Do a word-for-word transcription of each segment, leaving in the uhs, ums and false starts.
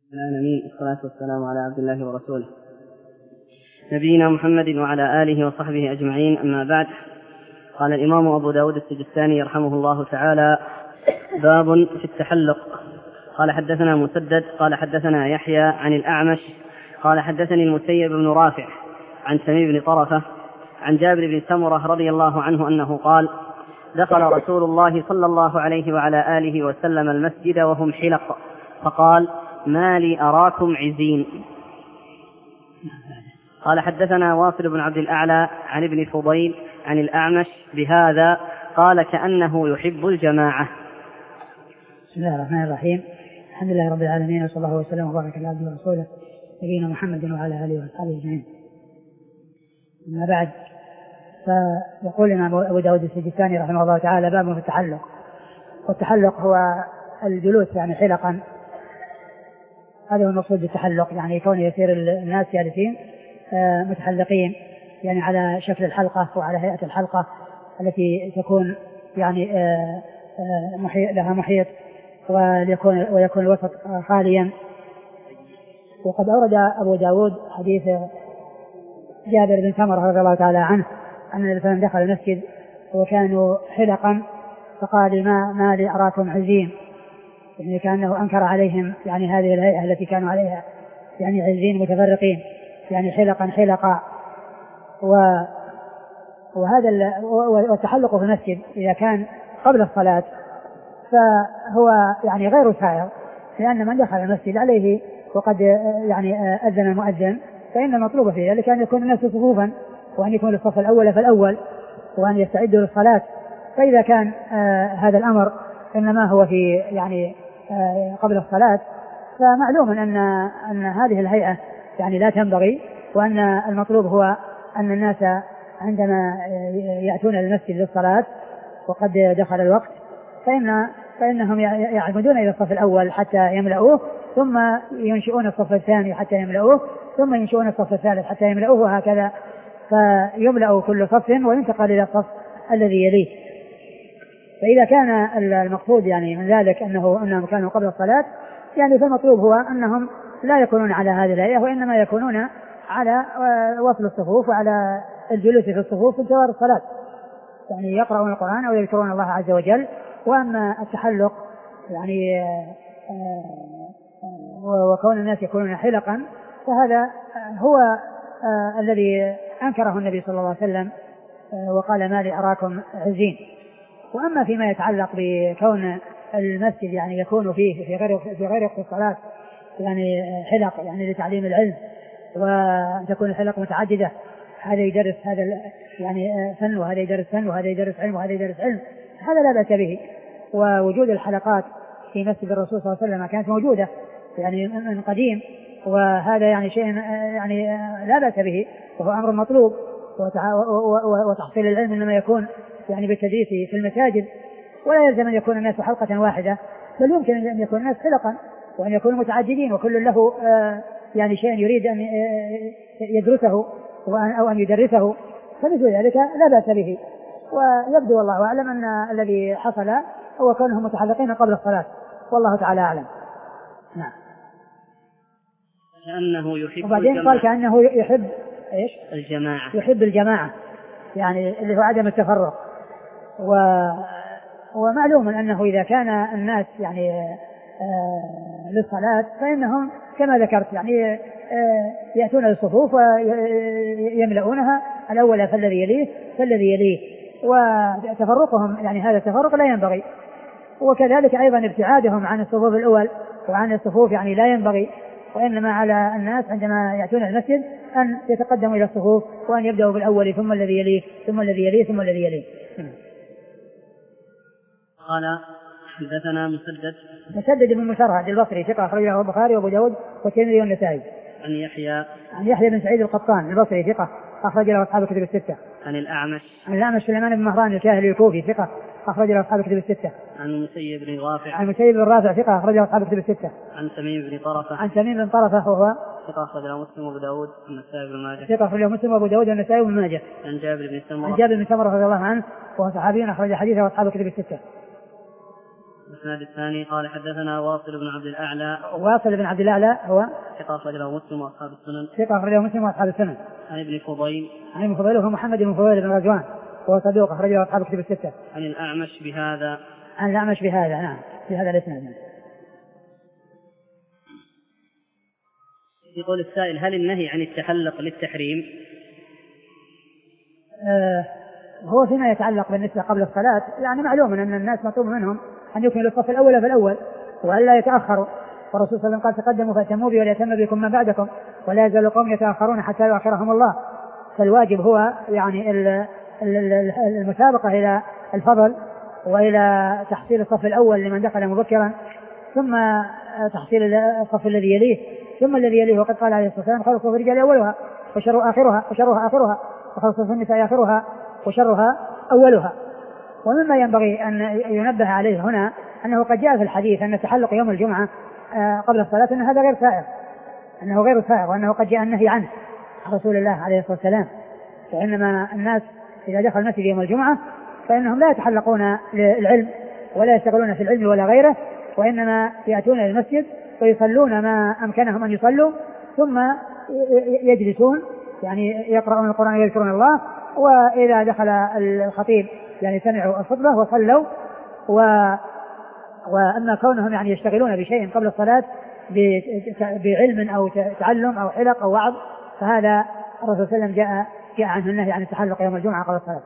العالمين، والصلاة والسلام على عبد الله ورسوله نبينا محمد وعلى آله وصحبه أجمعين. أما بعد، قال الإمام أبو داود السجستاني يرحمه الله تعالى: باب في التحلق. قال حدثنا مسدد قال حدثنا يحيى عن الأعمش قال حدثني المسيب بن رافع عن تميم بن طرفة عن جابر بن سمرة رضي الله عنه أنه قال: دخل رسول الله صلى الله عليه وعلى آله وسلم المسجد وهم حلق، فقال: ما لي أراكم عزين. قال حدثنا واصل بن عبد الأعلى عن ابن فضيل عن الأعمش بهذا، قال: كأنه يحب الجماعة. بسم الله الرحمن الرحيم. الحمد لله رب العالمين، وصلى الله وسلم وبارك على عبده ورسوله نبينا محمد وعلى آله وصحبه أجمعين. أما بعد، فيقول لنا أبو داود السجستاني رحمه الله تعالى: باب في التحلق. والتحلق هو الجلوس يعني حلقا، هذا هو المقصود بالتحلق، يعني كون يصير الناس جالسين متحلقين يعني على شكل الحلقة وعلى هيئة الحلقة التي تكون يعني لها محيط ويكون, ويكون الوسط خاليا. وقد أورد أبو داود حديث جابر بن سمرة رضي الله تعالى عنه أن النبي صلى الله عليه وسلم دخل المسجد وكانوا حلقا، فقال: ما, ما لي أراكم عزين، يعني كأنه أنكر عليهم يعني هذه الهيئة التي كانوا عليها، يعني عزين متفرقين، يعني حلقا حلقا. و وهذا والتحلق في المسجد إذا كان قبل الصلاة فهو يعني غير سائغ، لأن من دخل المسجد عليه وقد يعني أذن المؤذن، فإن المطلوب في ذلك أن يكون الناس صفوفا، وأن يكون الصف الأول فالأول، وأن يستعدوا للصلاة. فإذا كان آه هذا الأمر إنما هو في يعني آه قبل الصلاة، فمعلوم أن أن هذه الهيئة يعني لا تنبغي، وأن المطلوب هو أن الناس عندما يأتون للمسجد للصلاة وقد دخل الوقت فإن فإنهم يعمدون إلى الصف الأول حتى يملؤوه، ثم ينشئون الصف الثاني حتى يملؤوه، ثم ينشئون الصف الثالث حتى يملؤوه، وهكذا فيملأ كل صف وينتقل إلى الصف الذي يليه. فإذا كان المقصود يعني من ذلك أنه أنهم كانوا قبل الصلاة، يعني فالمطلوب هو أنهم لا يكونون على هذه الهيئة، وإنما يكونون على وصل الصفوف وعلى الجلوس في الصفوف في انتظار الصلاة، يعني يقرؤون القرآن أو يذكرون الله عز وجل. وأما التحلق يعني وكون الناس يكونون حلقا، فهذا هو الذي أنكره النبي صلى الله عليه وسلم وقال: ما لي أراكم عزين. وأما فيما يتعلق بكون المسجد يعني يكون فيه في غير في غير وقت الصلاة يعني حلق يعني لتعليم العلم، وتكون الحلق متعددة، هذا يدرس هذا يعني فن، وهذا يدرس فن، وهذا يدرس علم، وهذا يدرس علم، هذا لا بأس به. ووجود الحلقات في مسجد الرسول صلى الله عليه وسلم كانت موجودة يعني من قديم، وهذا يعني شيء يعني لا بأس به، وهو أمر مطلوب. وتحصيل العلم إنما يكون يعني بالتدريس في المساجد، ولا يلزم أن يكون الناس حلقة واحدة، بل يمكن أن يكون الناس حلقا وأن يكونوا متعددين، وكل له يعني شيء يريد أن يدرسه أو أن يدرسه، فمثل ذلك لا بأس به. ويبدو والله أعلم أن الذي حصل هو كونهم متحلقين قبل الصلاة، والله تعالى أعلم. نعم. كأنه يحب وبعدين الجماعة. قال كأنه يحب إيش؟ الجماعة، يحب الجماعة، يعني اللي هو عدم التفرق. و... ومعلوم أنه إذا كان الناس يعني آه للصلاة فإنهم كما ذكرت يعني آه يأتون للصفوف ويملؤونها، الأول فالذي يليه فالذي يليه، وتفرقهم يعني هذا التفرق لا ينبغي. وكذلك أيضا ابتعادهم عن الصفوف الأول وعن الصفوف يعني لا ينبغي، وإنما على الناس عندما يأتون المسجد أن يتقدموا إلى الصفوف، وأن يبدأوا بالأول ثم الذي يليه ثم الذي يليه ثم الذي يليه. قال حدثنا مسدد مسدد بن مسرهد البصري ثقة أخرجه البخاري وأبو داود والترمذي والنسائي. عن يحيى عن يحيى بن سعيد القطان البصري ثقة أخرج له أصحاب الكتب الستة. عن الأعمش عن الأعمش سليمان بن مهران الكاهلي الكوفي ثقة أخرج له أصحاب الكتب الستة. عن المسيب بن رافع عن المسيب بن رافع ثقة أخرج له أصحاب الكتب الستة. عن تميم بن طرفة عن تميم بن طرفة وهو ثقة أخرج له مسلم وأبو داود والنسائي بن ماجه ثقة أخرج له مسلم وأبو داود والنسائي بن ماجه. عن جابر بن سمرة عن جابر بن سمرة رضي الله عنه وهو صحابي أخرج حديثه أصحاب الكتب الستة. الإسناد الثاني قال حدثنا واصل بن عبد الأعلى. واصل بن عبد الأعلى هو ثقة أخرجه مسلم وأصحاب السنن. ثقة أخرجه مسلم وأصحاب السنن. عن ابن فضيل. عن ابن فضيل هو محمد بن فضيل بن غزوان وهو صدوق أخرجه أصحاب الكتب الستة. عن الأعمش بهذا. عن الأعمش بهذا نعم في هذا الإسناد. يقول السائل هل النهي عن التحلق للتحريم؟ آه هو فيما يتعلق بالنسبة قبل الصلاة يعني معلوم أن الناس مطلوب منهم أن يكملوا الصف الأول فالأول وألا يتأخروا، والرسول صلى الله عليه وسلم قال تقدموا فأتموا بي وليتم بكم من بعدكم ولا يزال القوم يتأخرون حتى يؤخرهم الله. فالواجب هو يعني المسابقة إلى الفضل وإلى تحصيل الصف الأول لمن دخل مبكرا، ثم تحصيل الصف الذي يليه، ثم الذي يليه. وقد قال عليه الصلاة والسلام خير صفوف الرجال أولها وشر آخرها وشرها آخرها وخير صفوف النساء آخرها وشرها أولها. ومما ينبغي أن ينبه عليه هنا أنه قد جاء في الحديث أن التحلق يوم الجمعة قبل الصلاة أن هذا غير سائر، أنه غير سائر، وأنه قد جاء النهي عنه رسول الله عليه الصلاة والسلام. فإنما الناس إذا دخل المسجد يوم الجمعة فإنهم لا يتحلقون للعلم ولا يشتغلون في العلم ولا غيره، وإنما يأتون إلى المسجد ويصلون ما أمكنهم أن يصلوا ثم يجلسون يعني يقرؤون القرآن ويذكرون الله، وإذا دخل الخطيب يعني سمعوا الخطبة وصلوا. و... وأما كونهم يعني يشتغلون بشيء قبل الصلاة بعلم أو تعلم أو حلق أو وعظ فهذا الرسول صلى الله عليه وسلم جاء جاء عنه النهي عن التحلق يوم الجمعة قبل الصلاة.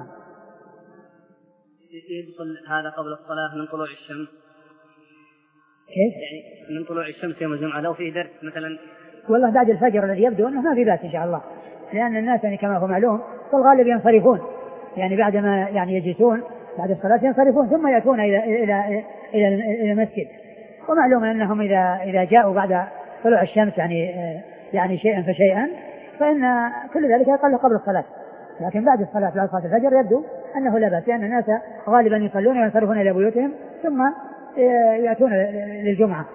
يدخل هذا قبل الصلاة من طلوع الشمس كيف؟ يعني من طلوع الشمس يوم الجمعة لو في درس مثلا؟ والله بعد الفجر الذي يبدو أنه ما في بأس إن شاء الله، لأن الناس يعني كما هو معلوم والغالب ينصرفون يعني بعدما يعني يجلسون بعد الصلاة ينصرفون ثم يأتون إلى إلى إلى إلى المسجد، ومعلوم أنهم إذا إذا جاءوا بعد طلوع الشمس يعني يعني شيئا فشيئا فإن كل ذلك يقل قبل الصلاة، لكن بعد الصلاة بعد صلاة الفجر يبدو أنه لا بأس، لأن الناس غالبا يصلون وينصرفون إلى بيوتهم ثم يأتون للجمعة.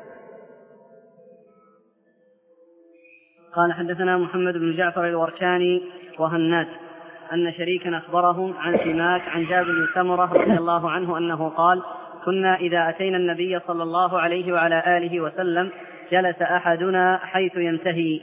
قال حدثنا محمد بن جعفر الوركاني وهناد أن شريكا أخبرهم عن سماك عن جابر بن سمرة رضي الله عنه أنه قال كنا إذا أتينا النبي صلى الله عليه وعلى آله وسلم جلس أحدنا حيث ينتهي.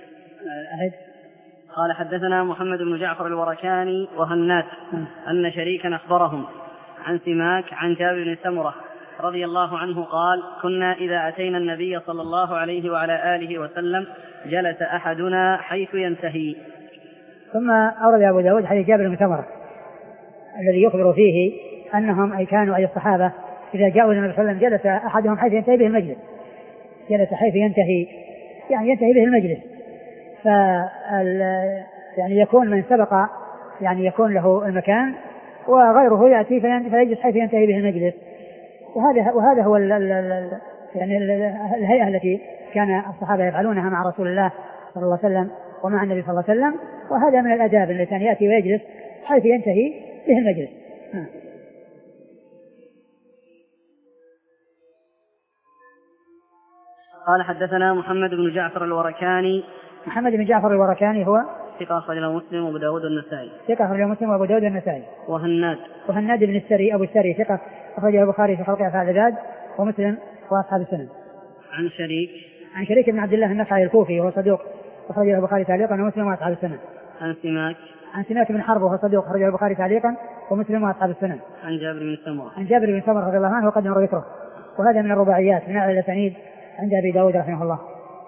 قال حدثنا محمد بن جعفر الوركاني وهناد أن شريكا أخبرهم عن سماك عن جابر بن سمرة رضي الله عنه قال كنا إذا أتينا النبي صلى الله عليه وعلى آله وسلم جلس أحدنا حيث ينتهي. ثم أورد أبو داود حديث جابر بن سمرة الذي يخبر فيه أنهم أي كانوا أي الصحابة إذا جاءوا النبي صلى الله عليه وسلم جلس أحدهم حيث ينتهي به المجلس، جلس حيث ينتهي يعني ينتهي به المجلس، ف يعني يكون من سبق يعني يكون له المكان وغيره يأتي فيجلس حيث ينتهي به المجلس. وهذا وهذا هو ال ال ال يعني الهيئة التي كان الصحابة يفعلونها مع رسول الله صلى الله عليه وسلم ومع النبي صلى الله عليه وسلم، وهذا من الآداب التي كان يأتي ويجلس حيث ينتهي به المجلس. قال حدثنا محمد بن جعفر الوركاني. محمد بن جعفر الوركاني هو ثقة أخرجه مسلم وأبو داود والنسائي. ثقة أخرجه مسلم وأبو داود والنسائي. وهناد. وهناد بن السري أبو السري ثقة أخرجه البخاري في خلق أفعال العباد ومسلم وأصحاب السنن. عن شريك. عن شريك بن عبد الله النخعي الكوفي وهو صدوق أخرجه البخاري تعليقا ومسلم وأصحاب السنن. عن سماك. عن سماك بن حرب وهو صدوق أخرجه البخاري تعليقا ومسلم وأصحاب السنن. عن جابر بن سمرة. عن جابر بن سمرة رضي الله عنه وقد مر ذكره، وهذا من الرباعيات من أعلى الأسانيد عند أبي داود رحمه الله.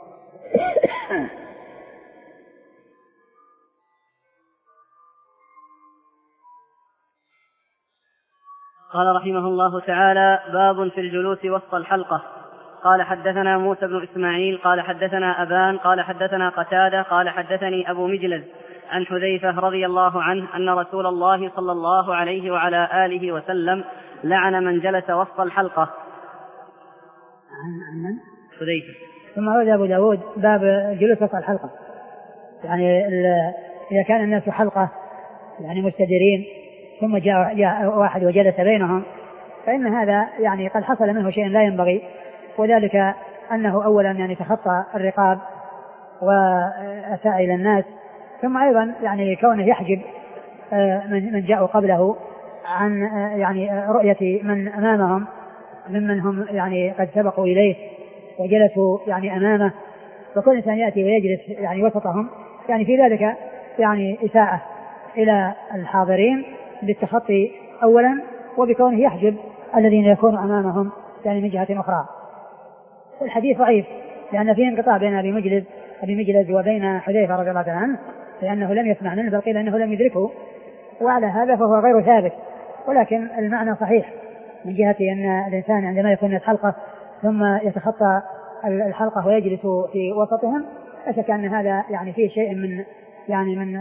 قال رحمه الله تعالى باب في الجلوس وسط الحلقة. قال حدثنا موسى بن إسماعيل قال حدثنا أبان قال حدثنا قتادة قال حدثني أبو مجلز عن حذيفة رضي الله عنه أن رسول الله صلى الله عليه وعلى آله وسلم لعن من جلس وسط الحلقة. عن من؟ حذيفة. ثم ورد أبو داود باب جلوس وسط الحلقة، يعني إذا كان الناس حلقة يعني مستديرين ثم جاء, جاء واحد وجلس بينهم فإن هذا يعني قد حصل منه شيء لا ينبغي، وذلك أنه أولا يعني تخطى الرقاب وأساء إلى الناس، ثم أيضا يعني كونه يحجب من جاءوا قبله عن يعني رؤية من أمامهم ممن هم يعني قد سبقوا إليه وجلسوا يعني أمامه، فكل إنسان يأتي ويجلس يعني وسطهم يعني في ذلك يعني إساءة إلى الحاضرين بالتخطي أولا، وبكونه يحجب الذين يكونوا أمامهم يعني من جهة أخرى. الحديث ضعيف لأن فيه انقطاع بين أبي مجلس أبي مجلس وبين حذيفة رضي الله عنه، لأنه لم يسمع منه بل قيل أنه لم يدركه، وعلى هذا فهو غير ثابت، ولكن المعنى صحيح من جهة أن الإنسان عندما يكون الحلقة ثم يتخطى الحلقة ويجلس في وسطهم، أشك أن هذا يعني فيه شيء من يعني من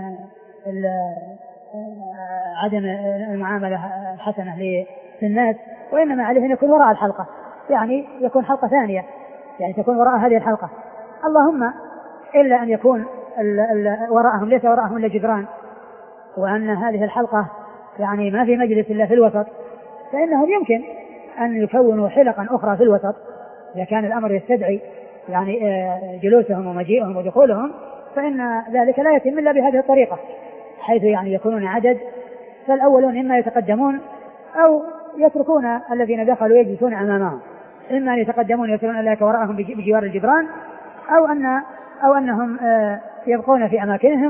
عدم المعاملة الحسنة للناس، وإنما عليه أن يكون وراء الحلقة، يعني يكون حلقة ثانية يعني تكون وراء هذه الحلقة، اللهم إلا أن يكون ال ال وراءهم ليس وراءهم إلا جدران، وأن هذه الحلقة يعني ما في مجلس إلا في الوسط، فإنهم يمكن أن يكونوا حلقا أخرى في الوسط إذا كان الأمر يستدعي يعني جلوسهم ومجيئهم ودخولهم، فإن ذلك لا يتم إلا بهذه الطريقة، حيث يعني يكونون عدد، فالأولون إما يتقدمون أو يتركون الذين دخلوا يجلسون أمامهم، إما أن يتقدمون يترون أولئك وراءهم بجوار الجدران، أو أن أو أنهم يبقون في أماكنهم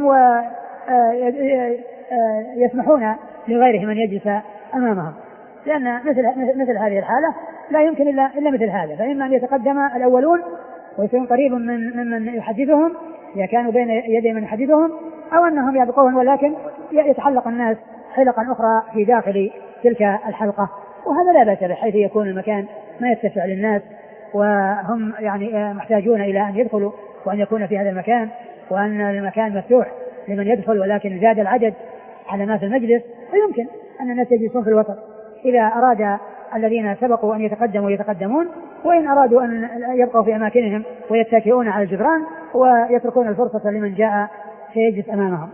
ويسمحون لغيرهم أن يجلس أمامهم، لأن مثل مثل هذه الحالة لا يمكن إلا إلا مثل هذا، فإما أن يتقدم الأولون ويكون قريب من ممن يحدثهم إذا كانوا بين يدي من يحدثهم، أو أنهم يبقون ولكن يتحلق الناس حلقا أخرى في داخل تلك الحلقة، وهذا لا بأس به، حيث يكون المكان ما يتسع للناس وهم يعني محتاجون إلى أن يدخلوا وأن يكون في هذا المكان، وأن المكان مفتوح لمن يدخل، ولكن زاد العدد على ما في المجلس، فيمكن أن الناس يجلسون في الوسط إذا أراد الذين سبقوا أن يتقدموا يتقدمون، وإن أرادوا أن يبقوا في أماكنهم ويتكئون على الجدران ويتركون الفرصة لمن جاء سيجلس أمامهم.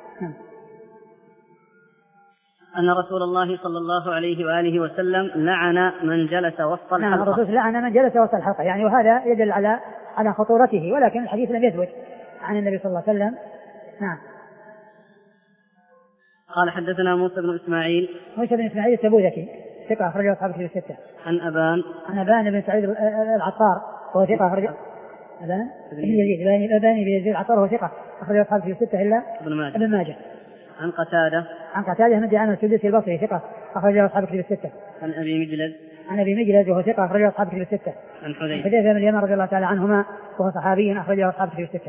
أن رسول الله صلى الله عليه وآله وسلم لعن من جلس وسط الحلقة. نعم، الرسول لعن من جلس وسط الحلقة يعني، وهذا يدل على على خطورته، ولكن الحديث لم يثبت عن النبي صلى الله عليه وسلم. نعم. قال حدثنا موسى بن إسماعيل موسى بن إسماعيل التبوذكي ثقة أخرجه أصحاب الكتب الستة. عن أبان عن أبان بن سعيد العطار وهو ثقة أخرجه أبان بن يزيد أبان بن يزيد العطار وهو ثقة أخرجه أصحاب الكتب الستة إلا ابن ماجه. ابن ماجه. عن قتادة عن قتادة بن دعامة السدوسي البصري ثقة أخرجه أصحاب الكتب الستة. عن أبي مجلد عن أبي مجلد وهو ثقة أخرجه أصحاب الكتب الستة. عن حذيفة حذيفة بن اليمان رضي الله تعالى عنهما وهو صحابي أخرجه أصحاب الكتب الستة.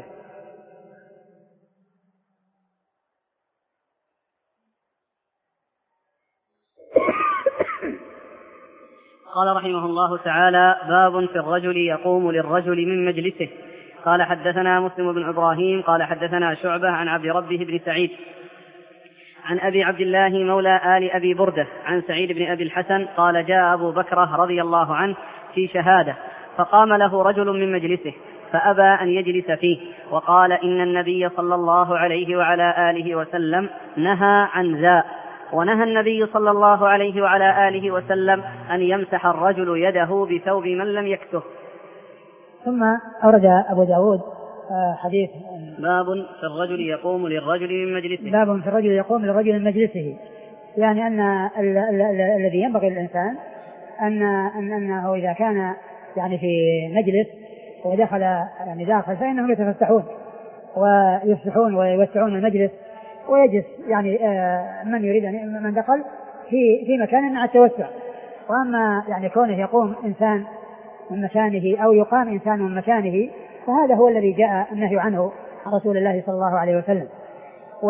قال رحمه الله تعالى: باب في الرجل يقوم للرجل من مجلسه. قال حدثنا مسلم بن إبراهيم قال حدثنا شعبة عن عبد ربه بن سعيد عن أبي عبد الله مولى آل أبي بردة عن سعيد بن أبي الحسن قال: جاء أبو بكر رضي الله عنه في شهادة، فقام له رجل من مجلسه فأبى أن يجلس فيه، وقال: إن النبي صلى الله عليه وعلى آله وسلم نهى عن ذا، ونهى النبي صلى الله عليه وعلى آله وسلم أن يمسح الرجل يده بثوب من لم يكته. ثم أورد أبو داود حديث باب في الرجل يقوم للرجل من مجلسه. باب في الرجل يقوم للرجل من مجلسه، يعني أن الذي ينبغي للإنسان أن أنه إذا كان يعني في مجلس ودخل يعني داخل فإنهم يتفسحون ويفسحون ويوسعون المجلس، ويجلس يعني من يريد أن من دخل في في مكان مع التوسع. وأما يعني كونه يقوم إنسان من مكانه أو يقام إنسان من مكانه، فهذا هو الذي جاء النهي عنه عن رسول الله صلى الله عليه وسلم. و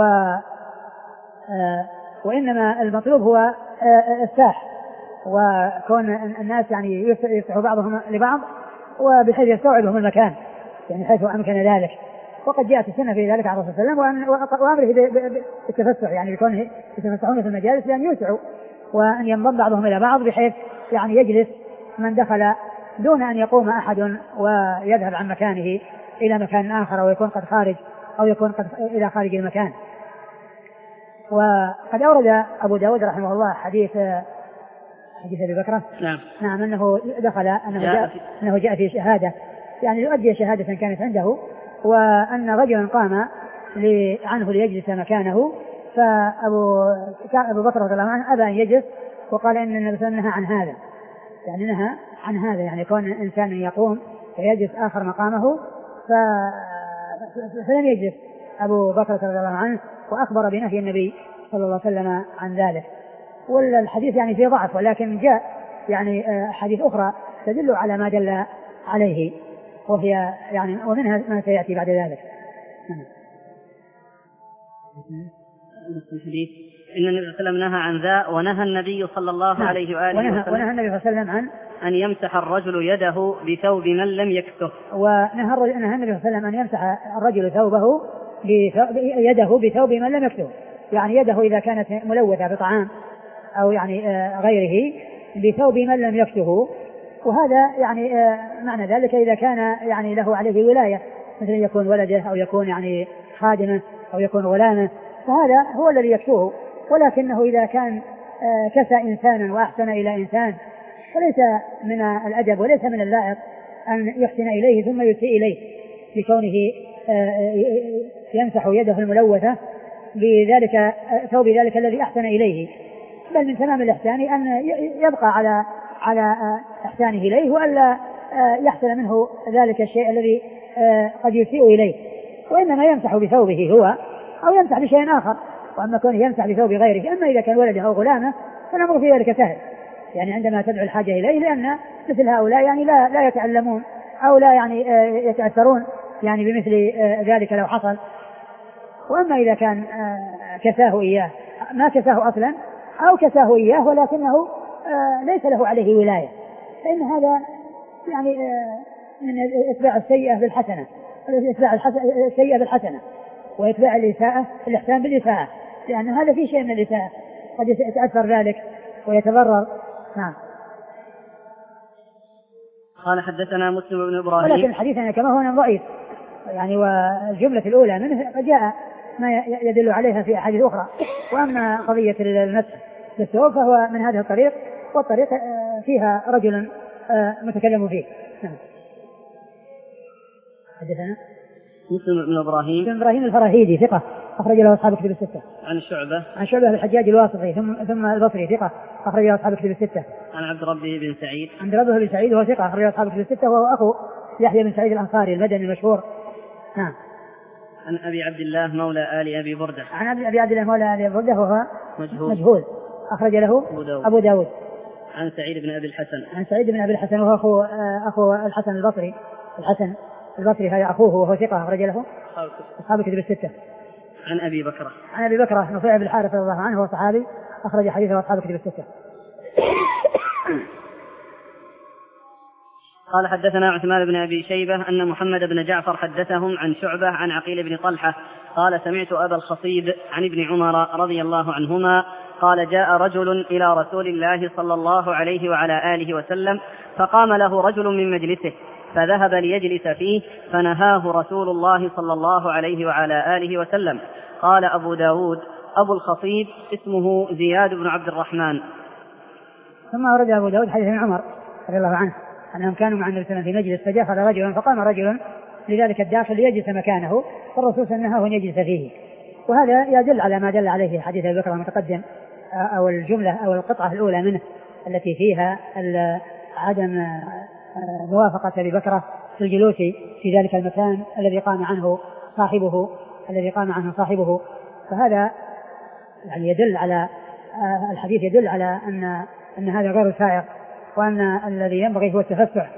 وإنما المطلوب هو الساح، وكون الناس يعني يفتح بعضهم لبعض وبحيث يستوعبهم المكان يعني حيث أمكن ذلك. وقد جاءت السنة في ذلك عن الرسول صلى الله عليه وسلم وأمره بالتفسح، يعني بكونه يتفسحون في المجالس بأن يوسعوا وأن ينضم بعضهم إلى بعض بحيث يعني يجلس من دخل دون أن يقوم أحد ويذهب عن مكانه إلى مكان آخر ويكون قد خارج أو يكون قد إلى خارج المكان. وقد أورد أبو داود رحمه الله حديث حديث أبي بكر نعم نعم أنه دخل أنه جاء, أنه جاء في شهادة يعني يؤدي شهادة كانت عنده، وأن رجلا قام عنه ليجلس مكانه، فأبو أبو بكر رضي الله عنه أبى أن يجلس وقال إن النبي صلى الله عليه وسلم نهى عن هذا، يعني نهى عن هذا، يعني كون إنسان يقوم فيجلس آخر مقامه، فلم يجلس أبو بكر رضي الله عنه، وأخبر بنهي النبي صلى الله عليه وسلم عن ذلك. والحديث يعني فيه ضعف، ولكن جاء يعني حديث أخرى تدل على ما دل عليه، وهي يعني ومنها ما سيأتي بعد ذلك. الحديث إن النبي صلى الله عليه وسلم نهى عن ذا، ونهى النبي صلى الله عليه وآله ونهى وسلم ونهى النبي صلى الله عليه وسلم عن أن يمسح الرجل يده بثوب من لم يكسه. ونهى النبي صلى الله عليه وسلم أن يمسح الرجل ثوبه يده بثوب من لم يكسه، يعني يده إذا كانت ملوثة بطعام أو يعني غيره بثوب من لم يكسه. وهذا يعني معنى ذلك إذا كان يعني له عليه ولاية، مثل يكون ولده أو يكون يعني خادمه أو يكون غلامه، فهذا هو الذي يكسوه. ولكنه إذا كان كسى إنسانا وأحسن إلى إنسان فليس من الأدب وليس من اللائق أن يحسن إليه ثم يسيء إليه بكونه يمسح يده الملوثة بذلك ثوب ذلك الذي أحسن إليه، بل من تمام الإحسان أن يبقى على على إحسانه إليه، وألا يحصل منه ذلك الشيء الذي قد يسيء إليه، وإنما يمسح بثوبه هو أو يمسح بشيء آخر. وأما كونه يمسح بثوب غيره، أما إذا كان ولده أو غلامه فالأمر في ذلك سهل، يعني عندما تدعو الحاجة إليه، لأن مثل هؤلاء يعني لا لا يتعلمون أو لا يعني يتأثرون يعني بمثل ذلك لو حصل. وأما إذا كان كساه إياه ما كساه أصلا أو كساه إياه ولكنه ليس له عليه ولاية، فإن هذا يعني من إتباع السيئة بالحسنة، إتباع السيئة بالحسنة، وإتباع الإساءة الإحسان بالإساءة، لأن هذا في شيء من الإساءة قد يتأثر ذلك ويتضرر. نعم. قال حدثنا مسلم بن إبراهيم، ولكن الحديث كما هو ضعيف يعني، والجملة الأولى منه فجاء ما يدل عليها في أحاديث أخرى. وأما قضية المسح بالثوب فهو من هذا الطريق، والطريق فيها رجل متكلم فيه. حدثنا مسلم بن إبراهيم بن إبراهيم الفراهيدي ثقة أخرج له أصحاب كتب الستة. عن شعبة عن شعبة الحجاج الواسطي ثم ثم البصري ثقة أخرج له أصحاب كتب الستة. عن عبد ربه بن سعيد عبد ربه بن سعيد وهو ثقة أخرج له أصحاب كتب الستة، وهو أخو يحيى بن سعيد الأنصاري المدني المشهور. نعم. عن أبي عبد الله مولى آل أبي بردة عن أبي عبد الله مولى آل أبي بردة وهو مجهول, مجهول أخرج له أبو داود. أبو داود. عن سعيد بن أبي الحسن عن سعيد بن أبي الحسن وهو أخو أخو الحسن البصري الحسن البصري هذا أخوه وهو ثقة أخرج له أصحاب كتب الستة. عن أبي بكرة عن أبي بكرة نفيع بن الحارث رضي الله عنه هو صحابي أخرج حديثه أصحاب كتب الستة. قال حدثنا عثمان بن أبي شيبة أن محمد بن جعفر حدثهم عن شعبة عن عقيل بن طلحة قال سمعت أبا الخصيب عن ابن عمر رضي الله عنهما قال جاء رجل إلى رسول الله صلى الله عليه وعلى آله وسلم فقام له رجل من مجلسه فذهب ليجلس فيه فنهاه رسول الله صلى الله عليه وعلى آله وسلم. قال أبو داود أبو الخصيب اسمه زياد بن عبد الرحمن. ثم أورد أبو داود حديث ابن عمر رضي الله عنه أنهم كانوا مع النبي صلى الله عليه وسلم في مجلس فدخل رجل فقام رجل لذلك الداخل ليجلس مكانه والرسول نهاه أن يجلس فيه. وهذا يدل على ما دل عليه حديث أبي بكر المتقدم أو الجملة أو القطعة الأولى منه التي فيها عدم موافقة أبي بكر في الجلوس في ذلك المكان الذي قام عنه صاحبه الذي قام عنه صاحبه. فهذا يعني يدل على الحديث يدل على أن أن هذا غير سائغ، وأن الذي ينبغي هو التفسح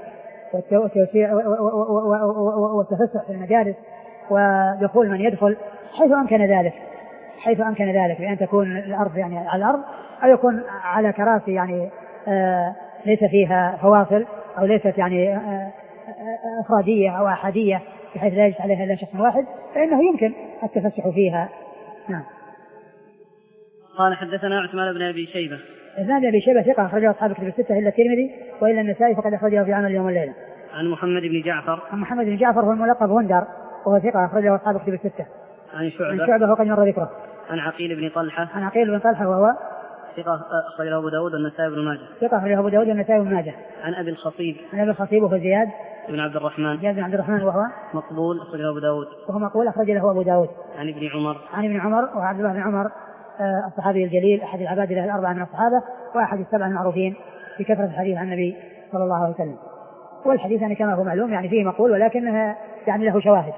والتفسح في المجالس ودخول من يدخل حيث أمكن ذلك حيث أمكن ذلك بأن تكون الأرض يعني على الأرض أو يكون على كراسي يعني آه ليس فيها فواصل أو ليست يعني آه أفرادية أو أحادية بحيث لا يجلس عليها إلا شخص واحد فإنه يمكن التفسح فيها. نعم. قال حدثنا عثمان بن أبي شيبة عثمان بن أبي شيبة ثقة أخرجه أصحاب كتب الستة إلا الترمذي وإلا النسائي فقد أخرجه في عمل اليوم والليلة. عن محمد بن جعفر عن محمد بن جعفر هو الملقب غندر وهو ثقة أخرجه أصحاب كتب الستة. عن شعبة عن شعبة وقد مر ذكره. عن عقيل بن طلحة عن عقيل بن طلحة وهو ثقة أخرجه أبو داود والنسائي بن ماجه ثقة أخرجه أبو داود والنسائي بن ماجه. عن أبي الخصيب عن أبي الخصيب وهو زياد بن عبد الرحمن زياد بن عبد الرحمن وهو مقبول أخرجه أبو داود وهو مقبول أخرج له أبو داود. عن ابن عمر عن ابن عمر وعبد الله بن عمر الصحابي الجليل أحد العباد له الأربعة من الصحابة وأحد السبعة المعروفين في كثرة الحديث عن النبي صلى الله عليه وسلم. والحديث يعني كما هو معلوم يعني فيه مقول ولكنها يعني له شواهد.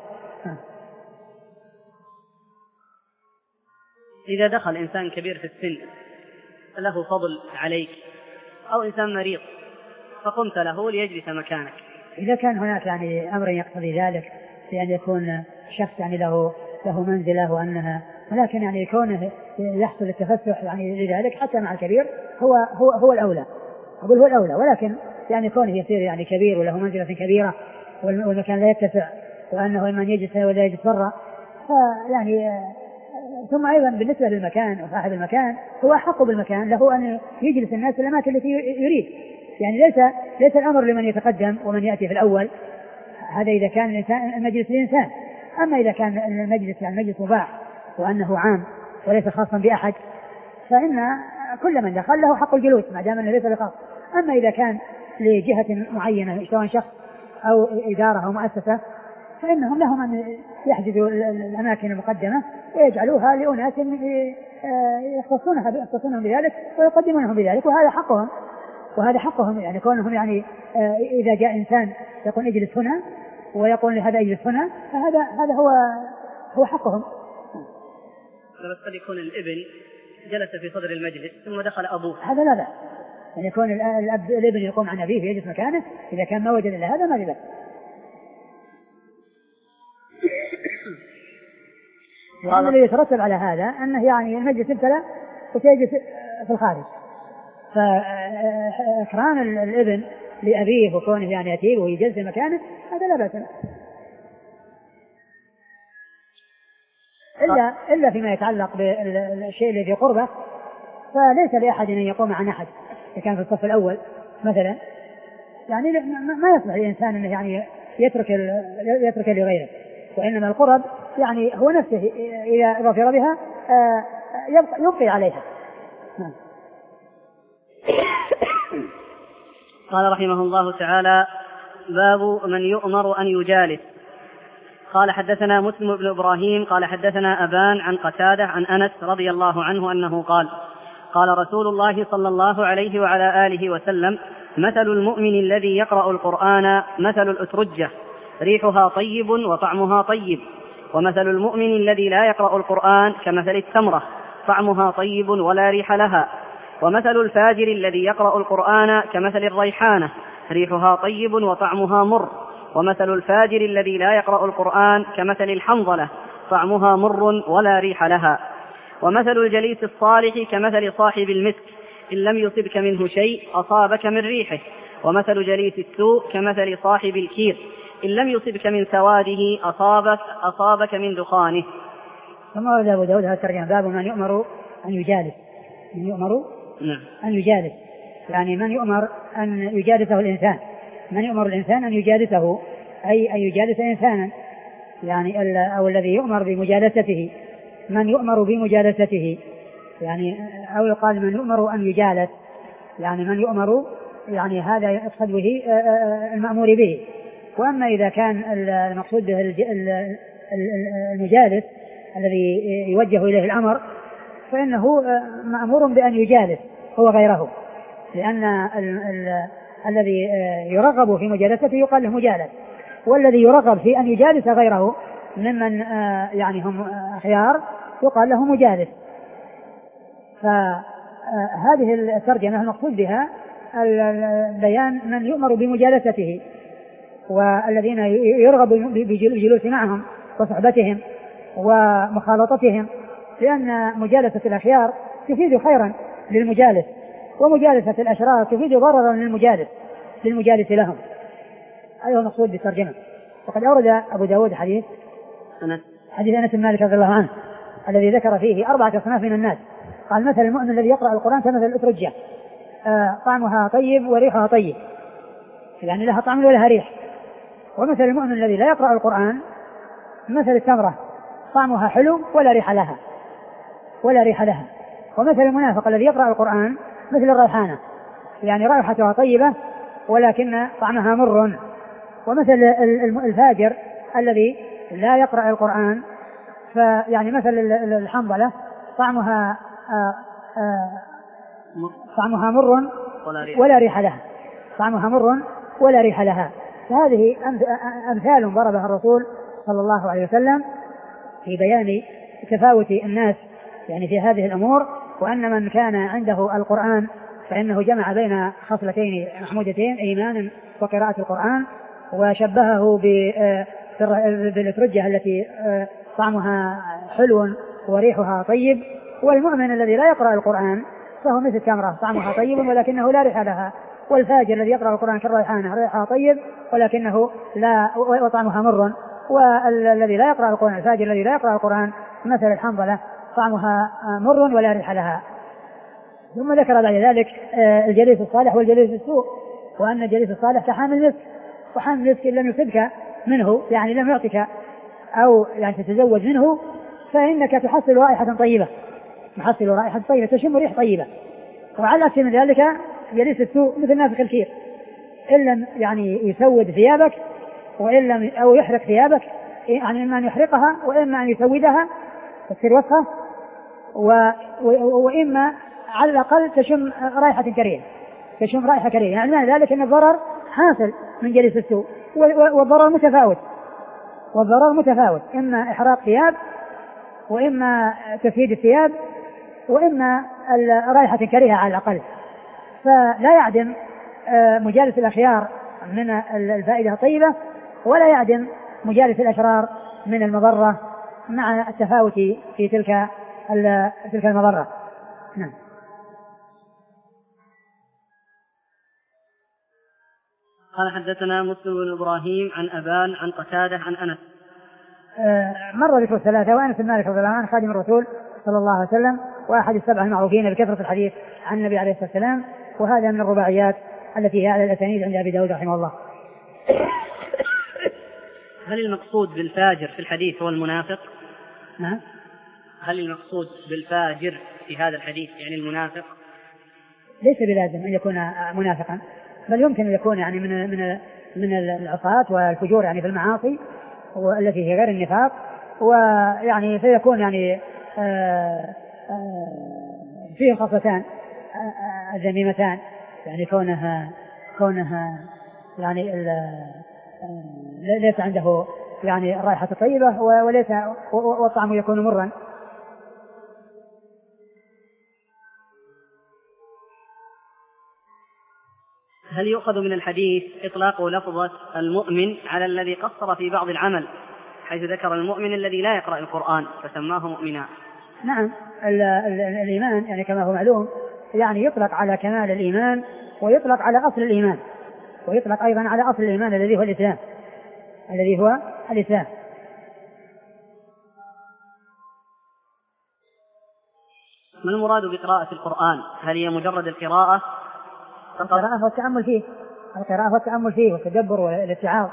إذا دخل إنسان كبير في السن له فضل عليك أو إنسان مريض فقمت له ليجلس مكانك، إذا كان هناك يعني أمر يقتضي ذلك بأن يكون شخص يعني له له منزلة وأنها، ولكن يعني كونه يحصل التفسح يعني لذلك حتى مع الكبير هو هو هو الأولى، أقول هو الأولى، ولكن يعني كونه يصير يعني كبير وله منزلة كبيرة والمكان لا يتسع وأنه من يجلس ولا يجلس برا، فيعني ثم أيضا بالنسبة للمكان وصاحب المكان هو أحق بالمكان، له أن يجلس الناس في الأماكن التي يريد، يعني ليس ليس الأمر لمن يتقدم ومن يأتي في الأول، هذا إذا كان الإنسان المجلس للإنسان. أما إذا كان المجلس يعني مجلس مباح وأنه عام وليس خاصا بأحد فإن كل من دخل له حق الجلوس ما دام أنه ليس بخاص. أما إذا كان لجهة معينة سواء شخص أو إدارة أو مؤسسة فإنهم لهم أن يحجزوا الأماكن المقدمة ويجعلوها لأناس يختصونهم بذلك ويقدمونهم بذلك، وهذا حقهم وهذا حقهم يعني كونهم يعني إذا جاء إنسان يقول اجلس هنا ويقول لهذا اجلس هنا فهذا هذا هو هو حقهم. بس قد يكون الابن جلس في صدر المجلس ثم دخل أبوه، هذا لا بأس، يعني يكون الأب الابن يقوم عن أبيه ويجلس مكانه إذا كان ما وجد إلا هذا ما بأس. وهذا الذي يترتب على هذا أنه يعني المجلس ابتلى وسيجلس في الخارج، فإكرام الابن لأبيه وكونه يعني يتيب ويجلس في مكانه هذا لا بأس، إلا إلا فيما يتعلق بالشيء الذي في قربه فليس لأحد أن يقوم عن أحد. إذا كان في الصف الأول مثلا يعني ما يصلح للإنسان أنه يعني يترك يترك لغيره، وإنما القرب يعني هو نفسه إذا ظفر بها يبقي عليها. قال رحمه الله تعالى: باب من يؤمر أن يجالس. قال: حدثنا مسلم بن إبراهيم قال حدثنا أبان عن قتادة عن أنس رضي الله عنه أنه قال: قال رسول الله صلى الله عليه وعلى آله وسلم: مثل المؤمن الذي يقرأ القرآن مثل الأترجة ريحها طيب وطعمها طيب، ومثل المؤمن الذي لا يقرأ القرآن كمثل التمرة طعمها طيب ولا ريح لها، ومثل الفاجر الذي يقرأ القرآن كمثل الريحانة ريحها طيب وطعمها مر، ومثل الفاجر الذي لا يقرأ القرآن كمثل الحنظلة طعمها مر ولا ريح لها، ومثل الجليس الصالح كمثل صاحب المسك إن لم يصبك منه شيء أصابك من ريحه، ومثل جليس السوء كمثل صاحب الكير إن لم يصبك من سواده أصابك, أصابك من دخانه. ثم ورد أبو داود هذا الترجمة: باب من يؤمر أن يجالس. من يؤمر نعم. أن يجالس يعني من يؤمر أن يجالسه الإنسان، من يؤمر الإنسان أن يجالسه أي أن يجالس إنسانا يعني أو الذي يؤمر بمجالسته، من يؤمر بمجالسته يعني، أو يقال من يؤمر أن يجالس يعني من يؤمر يعني هذا يقصد به المأمور به. وأما إذا كان المقصود به المجالس الذي يوجه إليه الأمر فإنه مأمور بأن يجالس هو غيره، لأن ال ال الذي يرغب في مجالسته يقال له مجالس، والذي يرغب في أن يجالس غيره ممن يعني هم أخيار يقال له مجالس. فهذه الترجمة المقصود بها البيان من يؤمر بمجالسته والذين يرغب بالجلوس معهم وصحبتهم ومخالطتهم، لأن مجالسة الأخيار تفيد خيرا للمجالس، ومجالسة الأشرار تفيد ضررا للمجالس للمجالس لهم. هذا هو المقصود بالترجمة. وقد أورد أبو داود حديث أنس حديث أنس بن مالك رضي الله عنه الذي ذكر فيه أربعة أصناف من الناس. قال: مثل المؤمن الذي يقرأ القرآن كمثل الأترجة آه طعمها طيب وريحها طيب، يعني لها طعم ولها ريح. ومثل المؤمن الذي لا يقرأ القرآن مثل التمرة طعمها حلو ولا ريح لها ولا ريح لها. ومثل المنافق الذي يقرأ القرآن مثل الريحانة، يعني رائحتها طيبة ولكن طعمها مر. ومثل الفاجر الذي لا يقرأ القرآن فيعني مثل الحنظلة طعمها آآ آآ طعمها مر ولا ريح لها، طعمها مر ولا ريح لها. فهذه أمثال ضربها الرسول صلى الله عليه وسلم في بيان تفاوت الناس يعني في هذه الأمور، وأن من كان عنده القرآن فإنه جمع بين خصلتين محمودتين، إيمان وقراءة القرآن، وشبهه بالترجة التي طعمها حلو وريحها طيب. والمؤمن الذي لا يقرأ القرآن فهو مثل تمرة طعمها طيب ولكنه لا ريح لها، والفاجر الذي يقرأ القرآن كالريحانة ريحها طيب ولكنه لا وطعمها مر. والذي لا يقرأ القرآن الفاجر الذي لا يقرأ القرآن مثل الحنظلة طعمها مر ولا ريح لها. ثم ذكر بعد ذلك الجليس الصالح والجليس السوء، وأن الجليس الصالح كحامل مسك، وحامل مسك لم يصبك منه يعني لم يعطك أو يعني تتزوج منه فإنك تحصل رائحة طيبة، تحصل رائحة طيبة تشم ريح طيبة. وعلى أكثر من ذلك جليس السوء مثل نافخ الكير، إن لم يعني يسود ثيابك وإن لم أو يحرق ثيابك، يعني إما أن يحرقها وإما أن يسودها تصير وسخة، وإما على الأقل تشم رائحة كريهة، تشم رائحة كريهة. يعني معنى ذلك أن الضرر حاصل من جليس السوء، والضرر متفاوت، والضرر متفاوت إما إحراق ثياب وإما تسويد الثياب وإما رائحة كريهة على الأقل. فلا يعدم مجالس الأخيار من الفائدة الطيبة، ولا يعدم مجالس الأشرار من المضرة مع التفاوت في تلك تلك المضرة. نعم. قال حدثنا مسلم بن إبراهيم عن أبان عن قتادة عن أنس. آه مر ذكر الثلاثة، وأنس بن مالك رضي الله عنه خادم الرسول صلى الله عليه وسلم وأحد السبع المعروفين بكثرة الحديث عن النبي عليه الصلاة والسلام، وهذا من الرباعيات التي هي على الأسانيد عند أبي داود رحمه الله. هل المقصود بالفاجر في الحديث هو المنافق؟ نعم. هل المقصود بالفاجر في هذا الحديث يعني المنافق؟ ليس بلازم أن يكون منافقا، بل يمكن أن يكون يعني من من من العصاة والفجور يعني في المعاصي والتي هي غير النفاق، ويعني فيكون يعني آآ آآ فيه خصلتان ذميمتان، يعني كونها كونها يعني ليس عنده يعني الرائحة الطيبة وليس والطعم يكون مرا. هل يؤخذ من الحديث إطلاق لفظة المؤمن على الذي قصر في بعض العمل، حيث ذكر المؤمن الذي لا يقرأ القرآن فسماه مؤمنا؟ نعم. ال ال الإيمان يعني كما هو معلوم يعني يطلق على كمال الإيمان ويطلق على أصل الإيمان، ويطلق أيضا على أصل الإيمان الذي هو الإسلام، الذي هو الإسلام. ما المراد بقراءة القرآن؟ هل هي مجرد القراءة؟ القراءة والتأمل فيه، القراءة والتأمل فيه والتدبر والاتعاظ.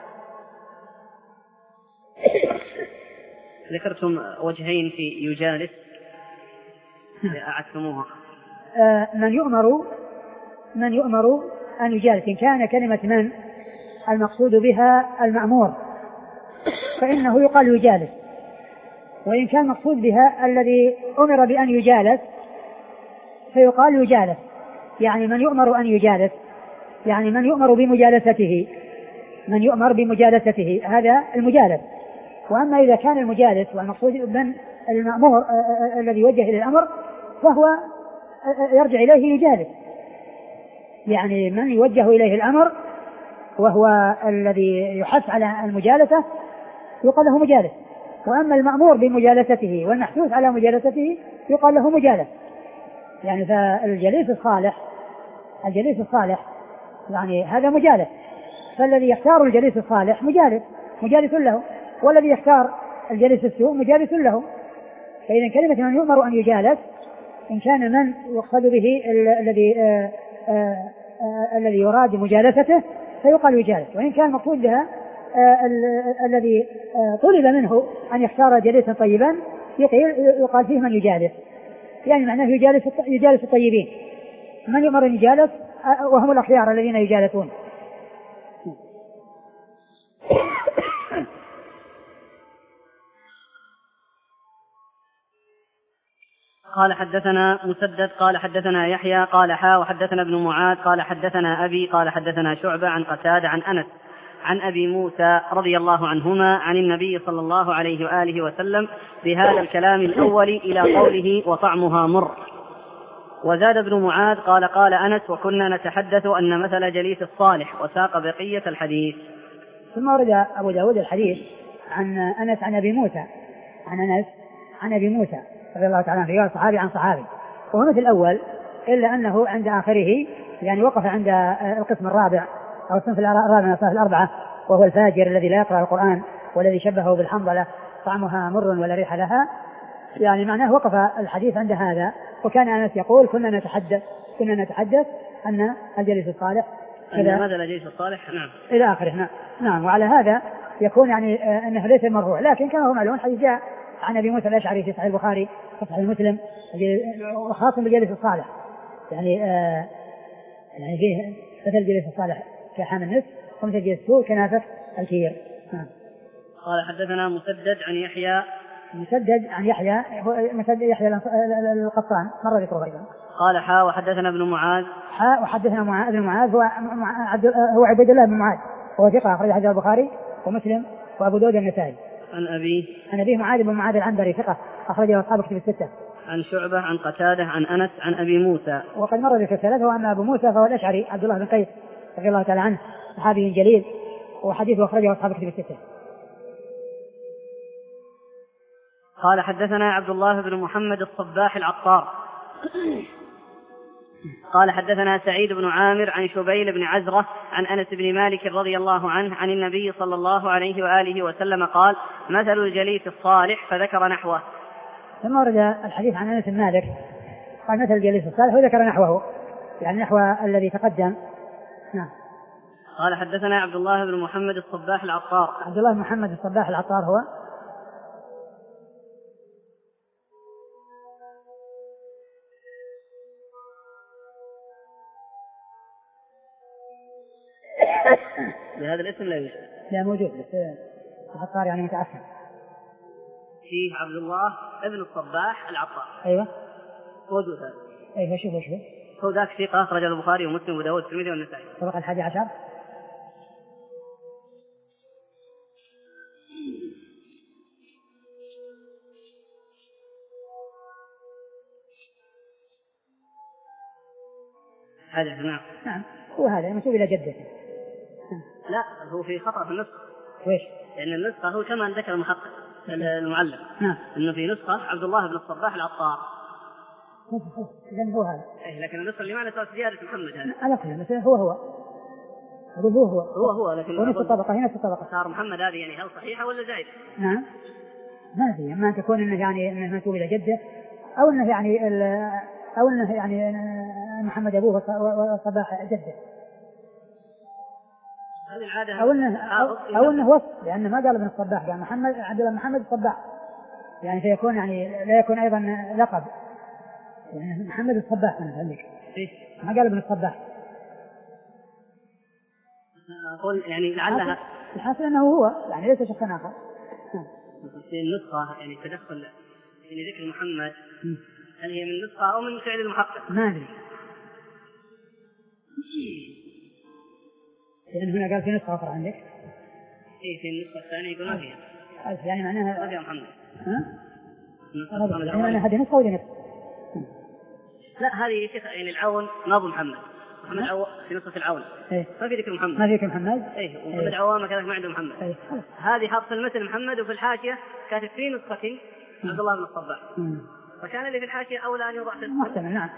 ذكرتم وجهين في يجالس أعدتموها. آه من يؤمر من يؤمر أن يجالس، إن كان كلمة من المقصود بها المأمور فإنه يقال يجالس، وإن كان مقصود بها الذي أمر بأن يجالس فيقال يجالس. يعني من يؤمر أن يجالس يعني من يؤمر بمجالسته، من يؤمر بمجالسته هذا المجالس. وأما إذا كان المجالس والمقصود من المأمور الذي يوجه إلى الأمر فهو يرجع إليه يجالس، يعني من يوجه إليه الأمر وهو الذي يحث على المجالسة يقال له مجالس، وأما المأمور بمجالسته والمحثوث على مجالسته يقال له مجالس. يعني فالجليس الصالح الجليس الصالح يعني هذا مجالس، فالذي يختار الجليس الصالح مجالس مجالس له، والذي يختار الجليس السوء مجالس له. فإذا كلمة من يؤمر أن يجالس إن كان من يقصد به الذي الذي يراد مجالسته فيقال يجالس، وإن كان مقصود بها الذي طلب منه أن يختار جليسا طيبا يقال فيه من يجالس، يعني معناه يجالس يجالس الطيبين، من يؤمر أن يجالس وهم الأخيار الذين يجالسون. قال حدثنا مسدد قال حدثنا يحيى قال حا وحدثنا ابن معاذ قال حدثنا أبي قال حدثنا شعبة عن قتادة عن أنس عن أبي موسى رضي الله عنهما عن النبي صلى الله عليه وآله وسلم بهذا الكلام الأول إلى قوله وطعمها مر. وزاد ابن معاذ قال قال أنس وكنا نتحدث أن مثل جليس الصالح وساق بقية الحديث. ثم ورد أبو داود الحديث عن أنس عن أبي موسى عن أنس عن أبي موسى رضي الله تعالى عنه صحابي عن صحابي وهو مثل الأول إلا أنه عند آخره يعني وقف عند القسم الرابع أو الصنف الرابع من الصنف الأربعة وهو الفاجر الذي لا يقرأ القرآن والذي شبهه بالحنظلة طعمها مر ولا ريح لها. يعني معناه وقف الحديث عند هذا. وكان أنس يقول كنا نتحدث كنا نتحدث أن الجليس الصالح أن مثل الجليس الصالح نعم إلى آخره. نعم. نعم. وعلى هذا يكون يعني آه أنه ليس مرفوع لكن كما هو معلوم حديث جاء عن أبي موسى الأشعري في صحيح البخاري وصحيح مسلم وخاصة بالجليس الصالح يعني آه يعني فيه مثل الجليس الصالح كحام النصف ومثل الجليس السوء كنافة الكير. نعم. قال حدثنا مسدد عن يحيى مسدد عن يحيى مسدد يحيى القطان مر ذكره أيضا. قال حا وحدثنا ابن معاذ حا وحدثنا معاذ ابن معاذ هو هو عبد الله بن معاذ وهو ثقة أخرج حديث البخاري ومسلم وأبو داود النسائي. عن أبي عن أبيه معاذ بن معاذ العنبري ثقة أخرجه أصحاب كتب الستة. عن شعبة عن قتادة عن أنس عن أبي موسى. وقد مر ذكر ثلاثة وأما أبو موسى فهو الأشعري عبد الله بن قيس رضي الله تعالى عنه صحابي جليل وحديثه أخرجه أصحاب كتب الستة. قال حدثنا عبد الله بن محمد الصباح العطار قال حدثنا سعيد بن عامر عن شبيل بن عزرة عن أنس بن مالك رضي الله عنه عن النبي صلى الله عليه وآله وسلم قال مثل الجليس الصالح فذكر نحوه. ثم ورد الحديث عن أنس بن مالك قال مثل الجليس الصالح وذكر نحوه يعني نحو الذي تقدم. نعم. قال حدثنا عبد الله بن محمد الصباح العطار عبد الله بن محمد الصباح العطار هو بهذا الاسم لا يوجد. لا موجود بس العطار يعني متأخر. فيه عبد الله ابن الصباح العطار. أيوة موجود هذا. أيوة شوف شوف هو ذاك ثقة أخرج البخاري ومسلم وداود والترمذي والنسائي. طبق الحادي عشر. هذا نعم. نعم هو هذا منسوب إلى جده. لا هو في خطأ في النسخة. ويش؟ لأن النسخة هو كما ذكر المحقق المعلم. نعم. إنه في نسخة عبد الله بن الصباح العطار. إذن هو هذا. إيه لكن النسخة اللي معنا صارت زيادة محمد هذا. أنا كله بس هو هو. أقول هو هو. هو هو لكن. ونفس الطبقة هي نفس الطبقة. صار محمد هذه يعني هل صحيحة ولا زايدة؟ نعم. ما في ما تكون إنه يعني إنه منسوب إلى جده أو إنه يعني أو إنه يعني محمد أبوه والصباح جده. أو إنه أو, أو إنه وصف لأنه ما قال ابن الصباح قال محمد عبد الله محمد الصباح يعني فيكون يعني لا يكون أيضا لقب يعني محمد الصباح أنا عندك ما قال ابن الصباح. أقول يعني لعلها الحاصل أنه هو يعني ليس شخص آخر. في النسخة يعني تدخل يعني ذكر محمد هل هي من نسخة أو من فعل المحقق؟ ما أدري لأن هنا قال في نسخة أخرى عندك. إيه في النسخة الثانية يقول ما فيها. يعني معناها. هذا محمد. ها؟ نسخة يعني هذه نسخة ولا نسخة؟ لا هذه شيخ يعني العون ما أبو محمد. محمد عوام في نسخة العون. إيه؟ ما في ذكر محمد. ما في ذكر محمد. إيه ومحمد إيه؟ عوام كذا ما عنده محمد. إيه؟ هذه حاط في المثل محمد وفي الحاشية كاتب في نسخة عبد الله بن الصباح. فكان اللي في الحاشية أولى أن يوضع في محتمل. نعم.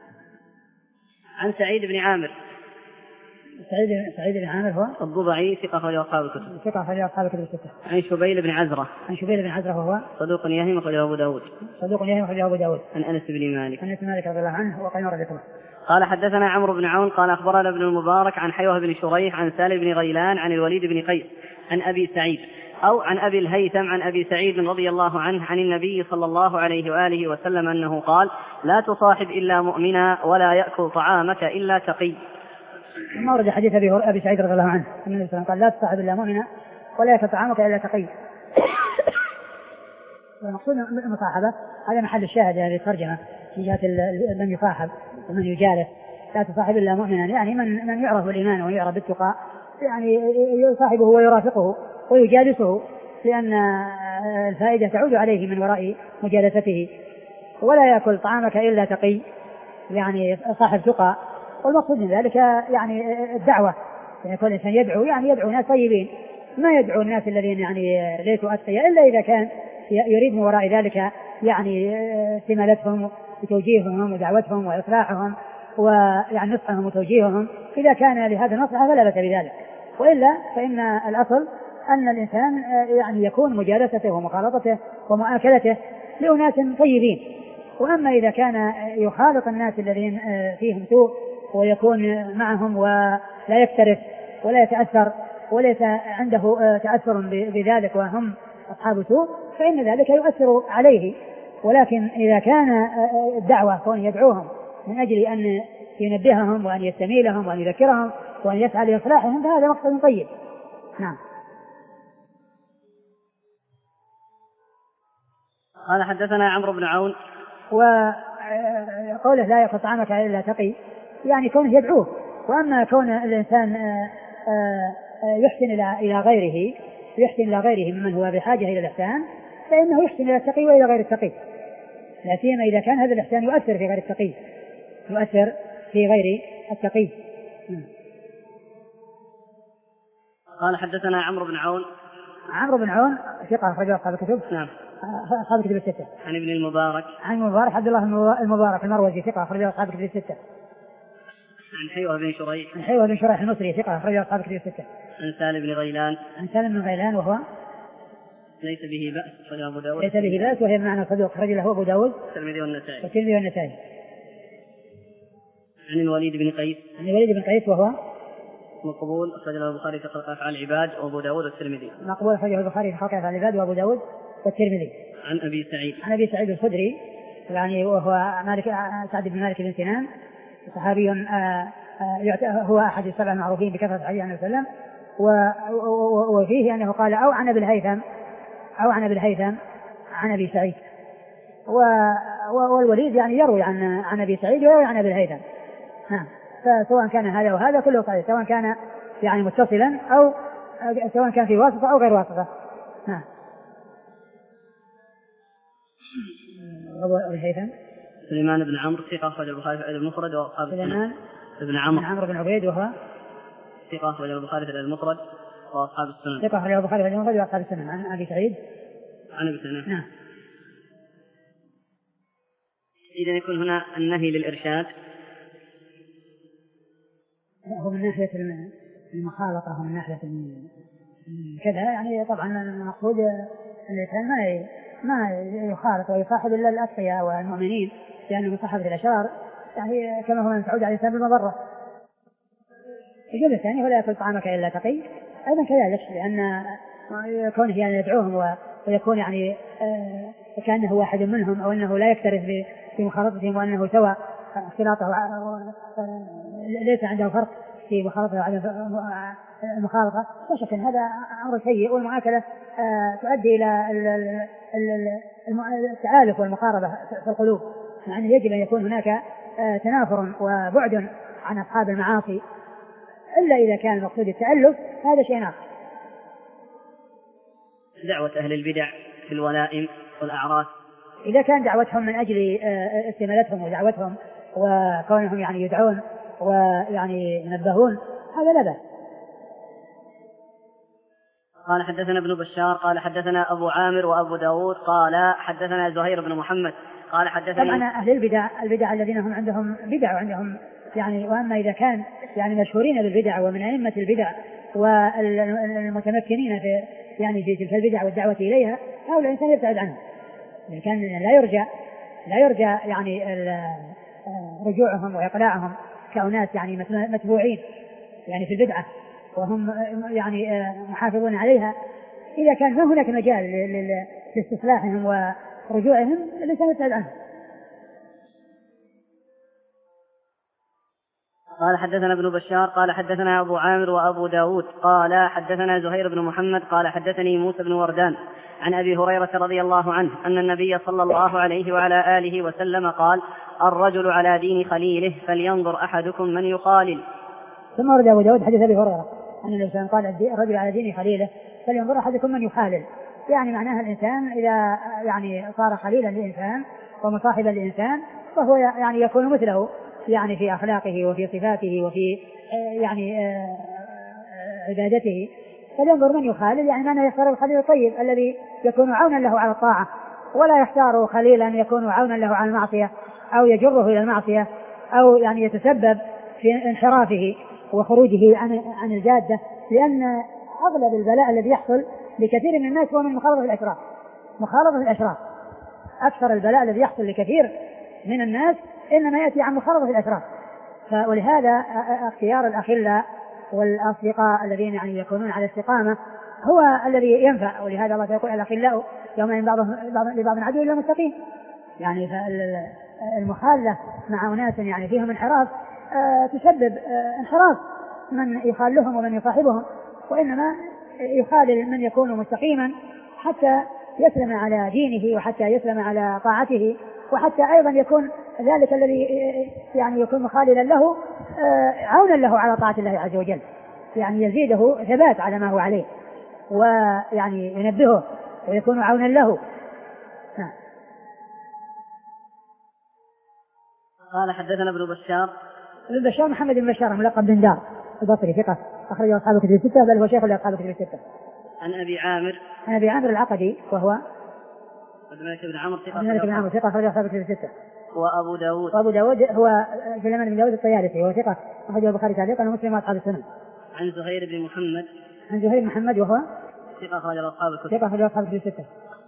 عن سعيد بن عامر. سعيد سعيد بن عامر هو الضبعي ثقة أخرج أصحاب الكتب. ثقة أخرج أصحاب الكتب الستة. عن شبيل بن عزرة. عن شبيل بن عزرة وهو صدوق يهم أخرجه أبو داود. صدوق يهم أخرجه أبو داود. عن أنس بن مالك. عن أنس بن مالك رضي الله عنه وقد مر ذكره. قال حدثنا عمرو بن عون قال أخبرنا ابن المبارك عن حيوة بن شريح عن سالم بن غيلان عن الوليد بن قيس عن أبي سعيد أو عن أبي الهيثم عن أبي سعيد رضي الله عنه عن النبي صلى الله عليه وآله وسلم أنه قال لا تصاحب إلا مؤمنا ولا يأكل طعامك إلا تقي. ما ورد حديث أبي سعيد رضي الله عنه النبي صلى الله عليه وسلم قال لا تصاحب إلا مؤمنا ولا يأكل طعامك إلا تقي. والمقصود المصاحبة هذا محل الشاهد هذه الترجمة في جهة من يصاحب ومن يجالس. لا تصاحب إلا مؤمنا، يعني من من يعرف بالإيمان ويعرف بالتقى، يعني يصاحبه ويرافقه ويجالسه، لأن الفائدة تعود عليه من وراء مجالسته. ولا يأكل طعامك إلا تقي، يعني صاحب تقى. والمقصود من ذلك يعني الدعوة، يعني كل إنسان يدعو يعني يدعو ناس طيبين، ما يدعو الناس الذين يعني ليسوا أتقياء إلا إذا كان يريد من وراء ذلك يعني استمالتهم وتوجيههم ودعوتهم وإصلاحهم ويعني نصحهم وتوجيههم. إذا كان لهذا المصلحة فلا بأس بذلك، وإلا فإن الأصل أن الإنسان يعني يكون مجالسته ومخالطته ومؤاكلته لأناس طيبين. وأما إذا كان يخالط الناس الذين فيهم سوء ويكون معهم ولا يكترث ولا يتأثر وليس عنده تأثر بذلك وهم أصحاب سوء، فإن ذلك يؤثر عليه. ولكن إذا كان الدعوة كون يدعوهم من أجل أن ينبههم وأن يستميلهم وأن يذكرهم وأن يسعى لإصلاحهم فهذا مقصد طيب. نعم. قال حدثنا عمرو بن عون. وقوله لا يأكل طعامك إلا تقي يعني كونه يدعوه. وأما كون الإنسان يحسن إلى غيره يحسن إلى غيره ممن هو بحاجة إلى الإحسان فإنه يحسن إلى التقي وإلى غير التقي، لا سيما إذا كان هذا الإحسان يؤثر في غير التقي يؤثر في غير التقي. قال حدثنا عمرو بن عون. عمرو بن عون ثقة أخرجه أصحاب الكتب. نعم. أصحاب الكتب الستة. عن ابن المبارك. عن المبارك عبد الله المبارك المروزي ثقة أخرجه أصحاب الكتب الستة. عن حيوة بن شريح. عن حيوة بن شريح المصري ثقة أخرجه أصحاب الكتب الستة. عن سالم بن غيلان. عن سالم بن غيلان وهو ليس به بأس أخرجه أبو داود. ليس به بأس وهي بمعنى صدوق أخرج له أبو داود والترمذي والنسائي. والترمذي والنسائي. عن الوليد بن قيس. عن الوليد بن قيس وهو مقبول أخرج له البخاري في خلق أفعال العباد وأبو داود والترمذي. مقبول أخرجه البخاري في خلق أفعال العباد وأبو داود والترمذي. عن أبي سعيد. عن أبي سعيد الخدري يعني وهو مالك سعد بن مالك بن سنان صحابي هو أحد السبع المعروفين بكثرة حديث عن النبي صلى الله عليه وسلم. وفيه أنه قال أو عن أبي الهيثم أو عن أبي الهيثم عن أبي سعيد. والوليد يعني يروي عن عن أبي سعيد ويروي عن أبي الهيثم. نعم. فسواء كان هذا وهذا كله صحيح، سواء كان يعني متصلا أو سواء كان في واسطة أو غير واسطة. نعم. أبو الهيثم سليمان بن عمرو ثقة أخرج البخاري في المفرد وأصحاب سليمان بن عمرو بن عمرو بن عبيد وهو ثقة أخرج البخاري في المفرد وأصحاب السنن. ثقة أخرج البخاري في المفرد وأصحاب السنن. عن أبي سعيد عن أبي سعيد. نعم. إذا يكون هنا النهي للإرشاد هو من ناحية المخالطة ومن ناحية كذا يعني طبعا المقصود الإنسان ما ما يخالط ويصاحب إلا الأتقياء والمؤمنين لأنه مصاحبة الأشرار يعني كما هو من تعود على الإنسان بالمضرة. الجزء الثاني ولا يأكل طعامك إلا تقي أيضا كذلك لأن كونه يعني يدعوهم ويكون يعني كأنه واحد منهم أو أنه لا يكترث بمخالطتهم وأنه سوى اختلاطه ليس عنده فرق في مخالطة وعدم المخالطة لا شك أن هذا أمر سيء. والمعاكلة تؤدي إلى التآلف والمقاربة في القلوب، مع أنه يجب أن يكون هناك تنافر وبعد عن أصحاب المعاصي إلا إذا كان المقصود التألف هذا شيء آخر. دعوة أهل البدع في الولائم والأعراس إذا كان دعوتهم من أجل استمالتهم ودعوتهم وكونهم يعني يدعون ويعني ينبهون هذا لا بأس. قال حدثنا ابن بشار قال حدثنا أبو عامر وأبو داود قال حدثنا زهير بن محمد قال حدثنا طبعا أهل البدع البدع الذين هم عندهم بدع وعندهم يعني وأما إذا كان يعني مشهورين بالبدع ومن أئمة البدع والمتمكنين في يعني في تلك البدع والدعوة إليها هؤلاء الإنسان يبتعد عنهم. لكن لا يرجى لا يرجى يعني رجوعهم وإقلاعهم كأناس يعني متبوعين يعني في البدعة وهم يعني محافظون عليها. إذا كان ما هناك مجال لاستصلاحهم ورجوعهم الإنسان يبتعد عنهم. قال حدثنا ابن بشار قال حدثنا أبو عامر وأبو داود قال حدثنا زهير بن محمد قال حدثني موسى بن وردان عن أبي هريرة رضي الله عنه أن النبي صلى الله عليه وعلى آله وسلم قال: الرجل على دين خليله فلينظر أحدكم من يخالل. ثم ورد أبو داود حديث أبي هريرة أن النبي صلى الله عليه وسلم قال: الرجل على دين خليله فلينظر أحدكم من يخالل. يعني معناها الإنسان إذا يعني صار خليلا للإنسان ومصاحبا للإنسان فهو يعني يكون مثله يعني في أخلاقه وفي صفاته وفي يعني عبادته. فلينظر من يخالل، يعني معناه يختار الخليل الطيب الذي يكون عونا له على الطاعة، ولا يختار خليلا يكون عونا له على المعصية أو يجره إلى المعصية أو يعني يتسبب في انحرافه وخروجه عن عن الجادة. لأن أغلب البلاء الذي يحصل لكثير من الناس هو من مخالطة الأشراف. مخالطة الأشراف أكثر البلاء الذي يحصل لكثير من الناس إنما يأتي عن مخالطة الأشراف. ولهذا اختيار الأخلاء والأصدقاء الذين يعني يكونون على استقامة هو الذي ينفع. ولهذا الله يقول: الأخلاء يومئذ بعضهم لبعض عدو إلا المتقين. يعني المخالة مع أناس يعني فيهم انحراف تسبب انحراف من يخالهم ومن يصاحبهم، وإنما يخالل من يكون مستقيما حتى يسلم على دينه وحتى يسلم على طاعته، وحتى أيضا يكون ذلك الذي يعني يكون مخاللا له عونا له على طاعة الله عز وجل، يعني يزيده ثبات على ما هو عليه ويعني ينبهه ويكون عونا له. نعم. قال: حدثنا ابن بشار. ابن بشار محمد بن بشار ملقب بن دار البصري ثقة أخرجه أصحاب الكتب الستة، بل هو شيخ لأصحاب الكتب الستة. عن أبي عامر. عن أبي عامر العقدي وهو عبد الملك بن عمرو ثقة. عبد الملك بن عمرو ثقة أخرجه أصحاب الكتب الستة. وأبو داود. وأبو داود هو سليمان بن داود الطيالسي وهو ثقة أخرجه البخاري تعليقا ومسلم وأصحاب السنن. عن زهير بن محمد. عن زهير بن محمد وهو ثقة أخرجه أصحاب الكتب. ثقة أخرجه أصحاب الكتب الستة.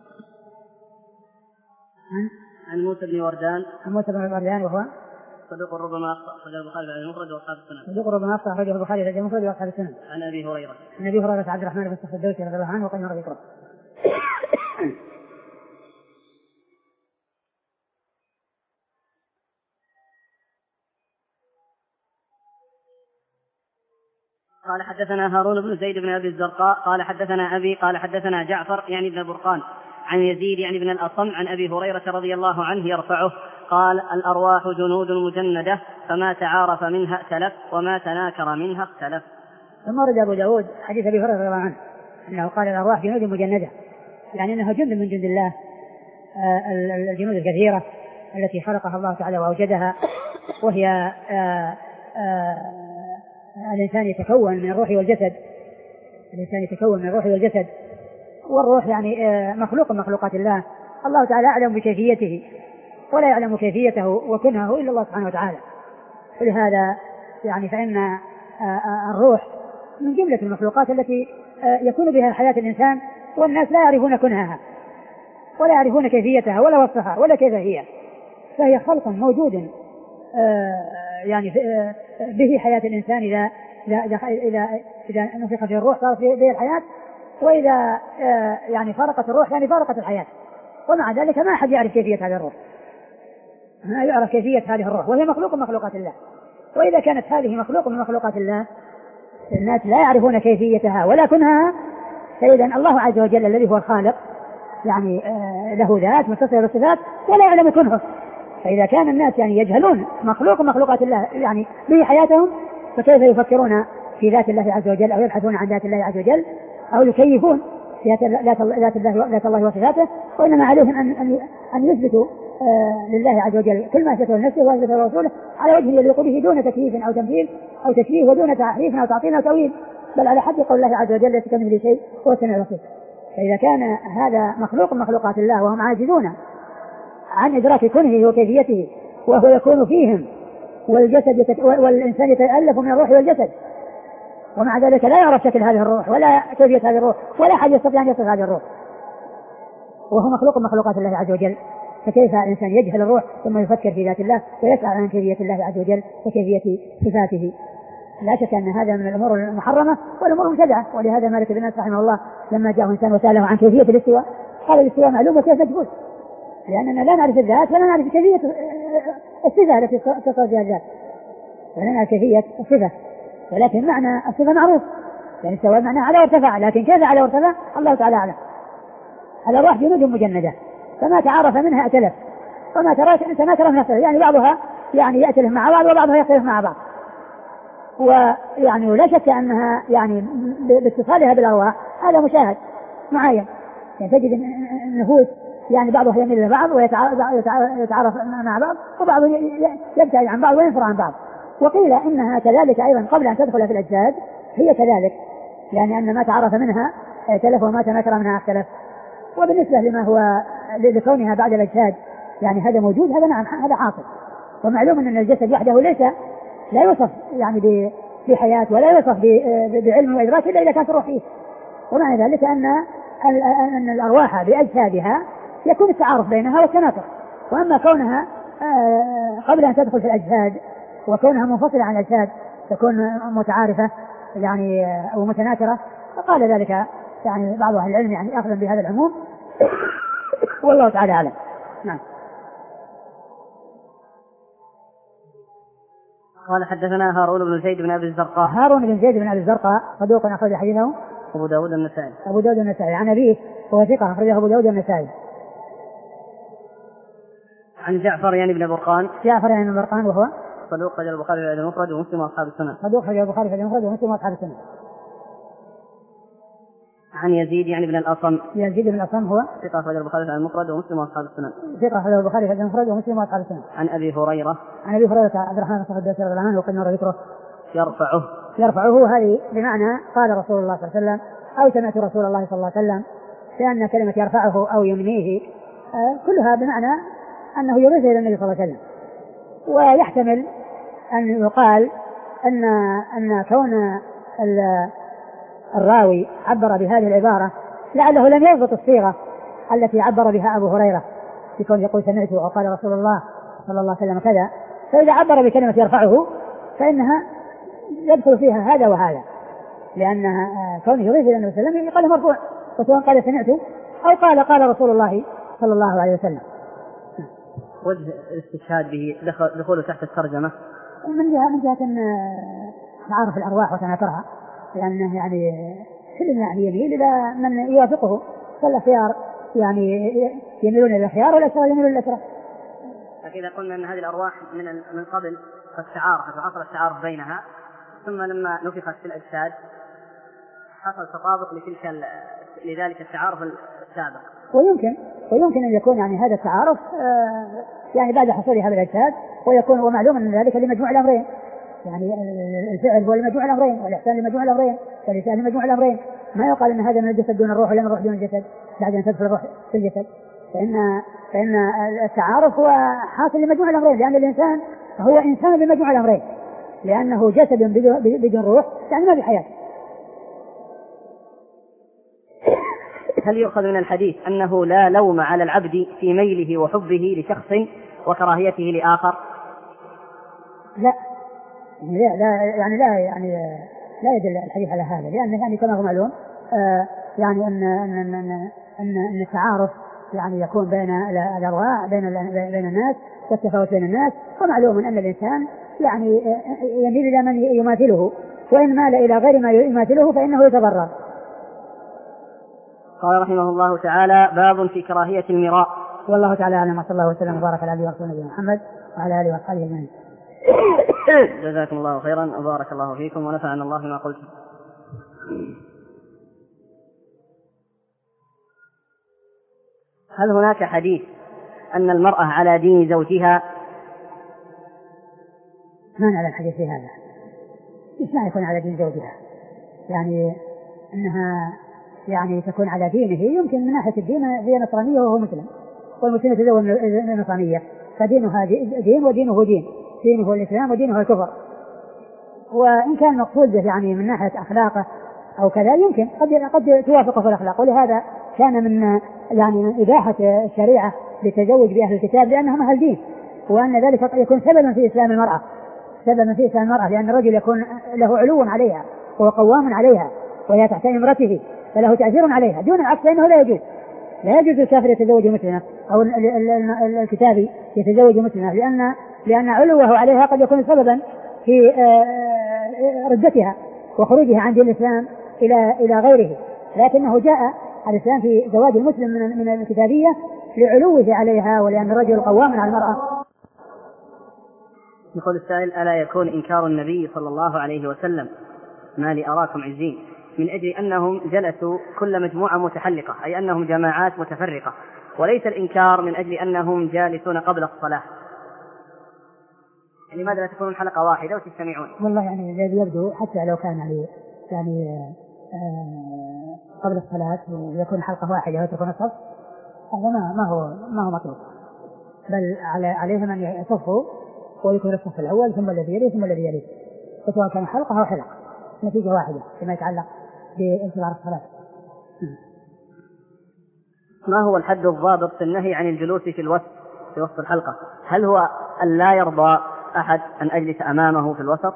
عن عن موسى بن وردان. عن موسى بن وردان وهو صدوق ربما أخرجه البخاري في المفرد وأصحاب السنن. صدوق ربما أخرجه البخاري في المفرد وأصحاب السنن. عن أبي هريرة. عن أبي هريرة عبد الرحمن بن صخر الدوسي رضي الله عنه وقال مر ذكره. قال: حدثنا هارون بن زيد بن أبي الزرقاء قال: حدثنا أبي قال: حدثنا جعفر يعني ابن برقان عن يزيد يعني ابن الأصم عن أبي هريرة رضي الله عنه يرفعه قال: الأرواح جنود مجندة فما تعارف منها ائتلف وما تناكر منها اختلف. ثم ورد أبو داود حديث أبي هريرة رضي الله عنه أنه قال: الأرواح جنود مجندة، يعني أنها جند من جند الله، الجنود الكثيرة التي خلقها الله تعالى وأوجدها، وهي آآ آآ الإنسان يتكون من الروح والجسد. الإنسان يتكون من الروح والجسد، والروح يعني مخلوق من مخلوقات الله. الله تعالى أعلم بكيفيته ولا يعلم كيفيته وكنهه إلا الله سبحانه وتعالى. ولهذا يعني فإن الروح من جملة المخلوقات التي يكون بها حياة الإنسان، والناس لا يعرفون كنهها ولا يعرفون كيفيتها ولا وصفها ولا كيف هي، فهي خلق موجود يعني به حياة الإنسان. إذا إذا إذا نفخ في الروح صار به الحياة، وإذا يعني فارقت الروح يعني فارقت الحياة. ومع ذلك ما أحد يعرف كيفية هذه الروح، ما يعرف كيفية هذه الروح، وهي مخلوق من مخلوقات الله. وإذا كانت هذه مخلوق من مخلوقات الله الناس لا يعرفون كيفيتها ولا كنها، فإذا الله عز وجل الذي هو الخالق يعني له ذات متصلة بالصفات ولا يعلم كنه. فإذا كان الناس يعني يجهلون مخلوق من مخلوقات الله يعني به حياتهم، فكيف يفكرون في ذات الله عز وجل أو يبحثون عن ذات الله عز وجل أو يكيفون ذات الله ذات الله وصفاته؟ وإنما عليهم أن أن أن يثبتوا آه لله عز وجل كل ما أثبته لنفسه وأثبته لرسوله على وجه يليق به دون تكييف أو تمثيل أو تشبيه ودون تحريف أو تعطيل أو تأويل، بل على حد قول الله عز وجل: ليس كمثله شيء هو السميع البصير. فإذا كان هذا مخلوق من مخلوقات الله وهم عاجزون عن إدراك كنهه وكيفيته وهو يكون فيهم، والجسد يتك... والإنسان يتألف من الروح والجسد، ومع ذلك لا يعرف شكل هذه الروح ولا كيفية هذه الروح ولا أحد يستطيع أن يصف هذه الروح، وهو مخلوق من مخلوقات الله عز وجل. فكيف الإنسان يجهل الروح ثم يفكر في ذات الله ويسأل عن كيفية الله عز وجل وكيفية صفاته؟ لا شك أن هذا من الأمور المحرمة والأمور المبتدعة. ولهذا مالك بن أنس رحمه الله لما جاءه إنسان وسأله عن كيفية الاستواء قال: الاستواء معلوم وكيف مجهول، لأننا لا نعرف الذات ولا نعرف كيفية الصفة التي تصل بها الذات، ولا نعرف كيفية الصفة، ولكن معنى الصفة معروف، يعني استوى معناه على وارتفع، لكن كيف على وارتفع الله تعالى أعلم. الأرواح جنود مجندة، فما تعارف منها ائتلف، وما تناكر منها اختلف، يعني بعضها يعني يأتلف مع بعض وبعضها يختلف مع بعض. ويعني لا شك أنها يعني باتصالها بالأرواح هذا مشاهد معين، يعني تجد النفوس يعني بعضها يميل إلى بعض ويتعارف مع بعض، وبعض يبتعد عن بعض وينفر عن بعض. وقيل إنها كذلك أيضا قبل أن تدخل في الأجساد هي كذلك، يعني أن ما تعرف منها ائتلف وما تناكر منها اختلف. وبالنسبة لما هو لكونها بعد الأجساد يعني هذا موجود، هذا نعم هذا حاصل. ومعلوم أن الجسد وحده ليس لا يوصف يعني بحياة ولا يوصف بعلم وإدراك إلا إذا كانت الروح فيه. ومعنى ذلك أن أن الأرواح بأجسادها يكون التعارف بينها والتناكر. وأما كونها قبل أن تدخل في الأجساد وكونها منفصلة عن الأجساد تكون متعارفة يعني أو متناكرة، فقال ذلك يعني بعض أهل العلم يعني أخذا بهذا العموم والله تعالى أعلم. نعم. قال حدثنا هارون بن زيد بن أبي الزرقاء. هارون بن زيد بن أبي الزرقاء صدوق أخرج حديثه أبو داود النسائي. أبو داود النسائي عن أبيه وهو ثقة أخرجه أبو داود النسائي. عن جعفر يعني بن برقان. جعفر يعني بن برقان وهو صدوق أخرجه البخاري في المفرد ومسلم وأصحاب السنن. صدوق أخرجه البخاري في المفرد ومسلم وأصحاب السنن. عن يزيد يعني بن الأصم. يزيد بن الأصم هو ثقة أخرجه البخاري في المفرد ومسلم وأصحاب السنن. ثقة أخرجه البخاري في المفرد ومسلم وأصحاب السنن. عن أبي هريرة. عن أبي هريرة عبد الرحمن بن صخر الدوسي رضي الله عنه وقد مر ذكره. يرفعه. يرفعه هذه بمعنى قال رسول الله صلى الله عليه وسلم أو سمعت رسول الله صلى الله عليه وسلم، لأن كلمة يرفعه أو يمنيه كلها بمعنى أنه يضيف إلى النبي صلى الله عليه وسلم. ويحتمل أن يقال أن أن كون الراوي عبر بهذه العبارة لعله لم يضبط الصيغة التي عبر بها أبو هريرة، يكون يقول سمعته أو قال رسول الله صلى الله عليه وسلم كذا، فإذا عبر بكلمة يرفعه فإنها يدخل فيها هذا وهذا، لأنها كونه يضيف إلى النبي صلى الله عليه وسلم يقال مرفوع، وسواء قال سمعته أو قال قال رسول الله صلى الله عليه وسلم. وجه الاستشهاد به دخوله تحت الترجمة من جهة من جهة تعارف الأرواح وتناكرها، لأنه يعني كل يعني يميل إلى من يوافقه، فالأخيار يعني يميلون إلى الخيار والأشرار يميلون إلى الأشرار. فإذا قلنا أن هذه الأرواح من من قبل قد تعارفت وحصل التعارف بينها، ثم لما نفخت في الأجساد حصل تطابق لتلك لذلك التعارف السابق. ويمكن ويمكن أن يكون يعني هذا التعارف يعني بعد حصول هذا الأجساد، ويكون ومعلوم أن ذلك لمجموع الأمرين، يعني الفعل هو لمجموع الأمرين والإحسان لمجموع الأمرين والإحسان لمجموع الأمرين. ما يقال أن هذا من الجسد دون الروح ولا من الروح دون الجسد بعد أن تدخل الروح في الجسد، فإن فإن التعارف هو حاصل لمجموع الأمرين، لأن الإنسان هو إنسان بمجموع الأمرين، لأنه جسد بدون روح يعني ما في حياة. هل يؤخذ من الحديث أنه لا لوم على العبد في ميله وحبه لشخص وكراهيته لآخر؟ لا لا لا يعني لا يعني لا يدل الحديث على هذا، لأن يعني كما هو معلوم آه يعني أن أن أن أن, أن التعارف يعني يكون بين الأرواح بين بين الناس والتفاوت بين الناس، ومعلوم أن الإنسان يعني يميل إلى من يماثله، وإن مال إلى غير ما يماثله فإنه يتضرر. قال رحمه الله تعالى: باب في كراهية المراء. والله تعالى أعلم، صلى الله وسلم وبارك على عبده ورسوله محمد وعلى آله وأصحابه أجمعين. جزاكم الله خيرا وبارك الله فيكم ونفعنا الله بما قلتم. هل هناك حديث أن المرأة على دين زوجها؟ ما نعلم حديث في هذا. إيش معنى يكون على دين زوجها؟ يعني أنها يعني تكون على دينه، يمكن من ناحية الدين هي نصرانية وهو مسلم، والمسلم يتزوج من النصرانية، فدينها دين ودينه دين، دينه الإسلام ودينه الكفر. وإن كان مقصود به يعني من ناحية أخلاقه أو كذا يمكن قد قد توافقه في الأخلاق، ولهذا كان من يعني من إباحة الشريعة للتزوج بأهل الكتاب لأنهم أهل دين، وأن ذلك قد يكون سببا في إسلام المرأة، سببا في إسلام المرأة، لأن الرجل يكون له علو عليها وهو قوام عليها وهي تحت امرته فله تأثير عليها، دون العكس فإنه لا يجوز لا يجوز الكافر يتزوج مسلمة أو الكتابي يتزوج مسلمة، لأن لأن علوه عليها قد يكون سببا في ردتها وخروجها عن دين الإسلام إلى إلى غيره، لكنه جاء الإسلام في زواج المسلم من من الكتابية لعلوه عليها، ولأن الرجل قوام على المرأة. يقول السائل: ألا يكون إنكار النبي صلى الله عليه وسلم ما لي أراكم عزين من أجل أنهم جلسوا كل مجموعة متحلقة، أي أنهم جماعات متفرقة، وليس الإنكار من أجل أنهم جالسون قبل الصلاة؟ يعني لماذا لا تكون حلقة واحدة وتجتمعون؟ والله يعني الذي يبدو حتى لو كان يعني يعني آه قبل الصلاة ويكون حلقة واحدة ويتركون الصف، هذا ما ما هو ما هو مطلوب، بل على عليهم أن يصفوا ويكون الصف الأول ثم الذي يليه ثم الذي يليه، سواء كان حلقة أو حلقة، نتيجة واحدة فيما يتعلق بانتظار الصلاة. ما هو الحد الضابط في النهي عن الجلوس في الوسط في وسط الحلقة؟ هل هو أن لا يرضى أحد أن أجلس أمامه في الوسط؟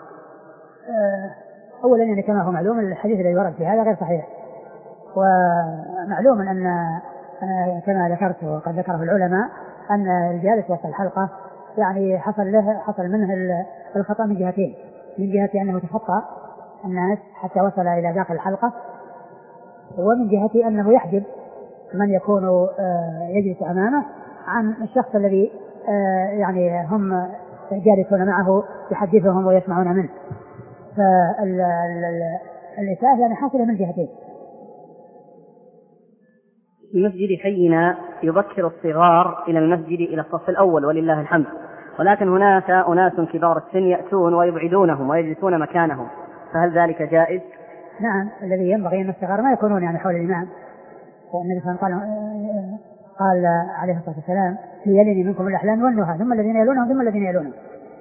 أولا يعني كما هو معلوم الحديث الذي ورد في هذا غير صحيح، ومعلوم أن كما ذكرت وقد ذكره العلماء أن الجالس وسط الحلقة يعني حصل له حصل منه الخطأ من جهتين، من جهة أنه تخطى الناس حتى وصل إلى داخل الحلقة، ومن جهة أنه يحجب من يكون يجلس أمامه عن الشخص الذي يعني هم جالسون معه يحدثهم ويسمعون منه. فالإساءة يعني حاصلة من جهتين. في مسجد حينا يبكر الصغار إلى المسجد إلى الصف الأول ولله الحمد، ولكن هناك أناس كبار السن يأتون ويبعدونهم ويجلسون مكانهم، فهل ذلك جائز؟ نعم، الذي ينبغي أن الصغار ما يكونون يعني حول الإمام، والنبي صلى الله عليه وسلم قال قال عليه الصلاة والسلام: ليلني منكم الأحلام والنهى ثم الذين يلونهم ثم الذين يلونهم.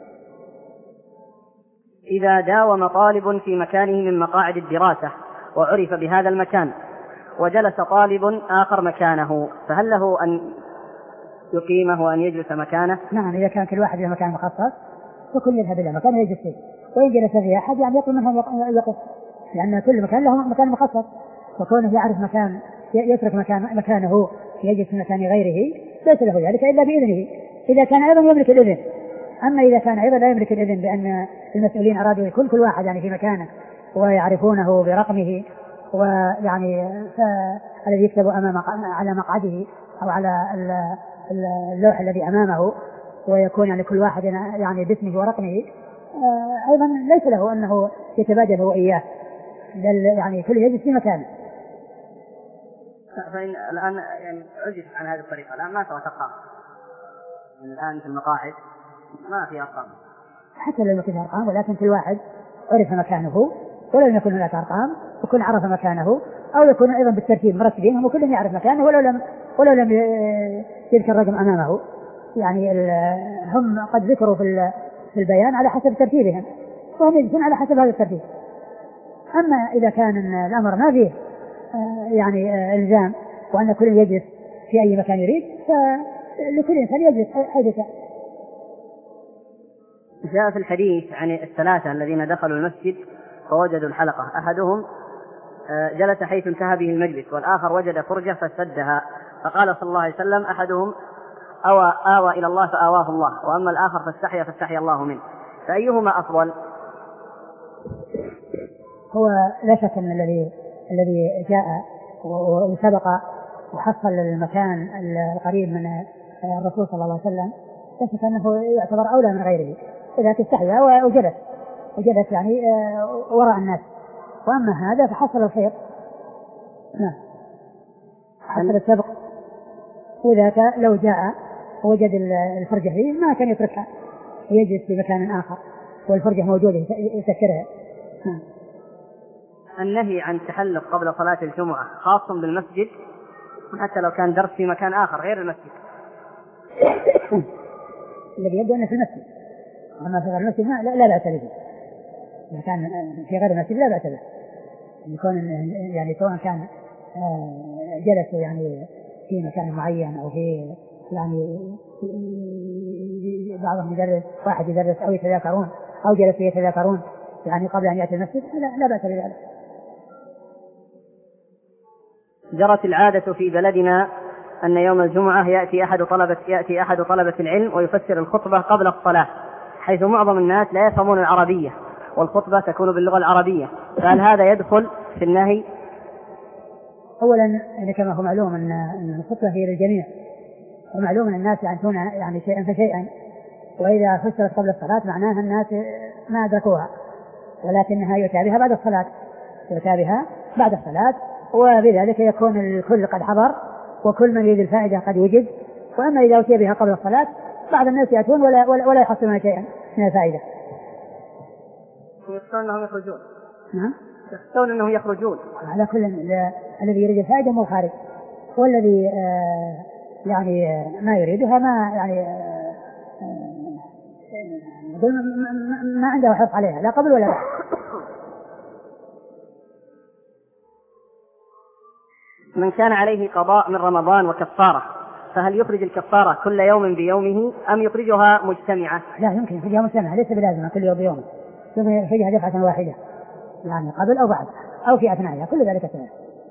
إذا داوم طالب في مكانه من مقاعد الدراسة وعرف بهذا المكان وجلس طالب آخر مكانه، فهل له أن يقيمه وأن يجلس مكانه؟ نعم، إذا كان كل واحد في مكان مخصص فكل يذهب إلى مكان يجلس فيه، وإن جلس فيه أحد يعني يطلب منه يقف، لأن كل مكان له مكان مخصص، وكونه يعرف مكان يترك مكان مكانه يجلس في مكان غيره ليس له ذلك إلا بإذنه، إذا كان أيضا يملك الإذن. أما إذا كان أيضا لا يملك الإذن بأن المسؤولين أرادوا يكون كل واحد يعني في مكانه ويعرفونه برقمه، ويعني الذي يكتب أمام على مقعده أو على اللوح الذي أمامه ويكون يعني كل واحد يعني باسمه ورقمه، أيضا ليس له أنه يتبادل هو إياه، بل يعني كل يجلس في مكانه. فإن الآن يعني عجز عن هذه الطريقة، الآن ما سوى تقام الآن في المقاعد ما في أرقام، حتى لو يكون أرقام، ولكن كل واحد عرف مكانه، ولو لم يكن هناك أرقام وكل عرف مكانه، أو يكون أيضا بالترتيب مرتبين هم كل يعرف مكانه ولو لم ولو لم يذكر الرقم أمامه، يعني هم قد ذكروا في في البيان على حسب ترتيبهم وهم يجلسون على حسب هذا الترتيب. أما إذا كان الأمر ما فيه يعني إلزام وأن كل يجلس في أي مكان يريد، فلكل إنسان يجلس حيث شاء. جاء في الحديث عن الثلاثة الذين دخلوا المسجد فوجدوا الحلقة، أحدهم جلس حيث انتهى به المجلس والآخر وجد فرجة فسدها، فقال صلى الله عليه وسلم: أحدهم أوى آوى إلى الله فآواه الله، وأما الآخر فاستحيا فاستحيا الله منه، فأيهما أفضل؟ هو لا شك أن الذي الذي جاء وسبق وحصل المكان القريب من الرسول صلى الله عليه وسلم لا شك أنه يعتبر أولى من غيره، إذا تستحيا وجلس وجلس يعني وراء الناس. وأما هذا فحصل الخير، نعم حصل السبق، وذاك لو جاء وجد الفرجة فيه ما كان يتركها ويجلس في مكان آخر والفرجة موجودة يسكرها. نعم. النهي عن التحلق قبل صلاة الجمعة خاص بالمسجد حتى لو كان درس في مكان آخر غير المسجد؟ الذي يبدو أنه في المسجد، أما في غير المسجد لا, لا بأس به، إذا كان في غير المسجد لا بأس به، يكون يعني سواء كان جلسوا يعني في مكان معين أو في يعني بعضهم يدرس واحد يدرس أو يتذاكرون أو جلسوا يتذاكرون يعني قبل أن يأتي المسجد لا, لا بأس بذلك. جرت العادة في بلدنا أن يوم الجمعة يأتي أحد طلبة يأتي أحد طلبة العلم ويفسر الخطبة قبل الصلاة، حيث معظم الناس لا يفهمون العربية والخطبة تكون باللغة العربية، فهل هذا يدخل في النهي؟ أولا يعني كما هو معلوم أن الخطبة هي للجميع، ومعلوم أن الناس يعنون يعني شيئا فشيئا، وإذا فسرت قبل الصلاة معناها الناس ما أدركوها، ولكنها يؤتى بها بعد الصلاة، يؤتى بها بعد الصلاة، وبذلك يكون الكل قد حضر وكل من يريد الفائدة قد وجد. وأما إذا أتي بها قبل الصلاة بعض الناس يأتون ولا, ولا, ولا يحصلون شيئا من الفائدة. يخشون أنهم يخرجون. نعم. يخشون أنهم يخرجون. على كل الذي يريد الفائدة مو خارج، والذي آه يعني آه ما يريدها ما يعني آه آه ما عنده حرص عليها لا قبل ولا بعد. من كان عليه قضاء من رمضان وكفارة فهل يخرج الكفارة كل يوم بيومه أم يخرجها مجتمعة؟ لا، يمكن يخرجها مجتمعة، ليس بلازم كل يوم بيومه، يمكن يخرجها دفعة واحدة يعني قبل أو بعد أو في أثنائها، كل ذلك سهل.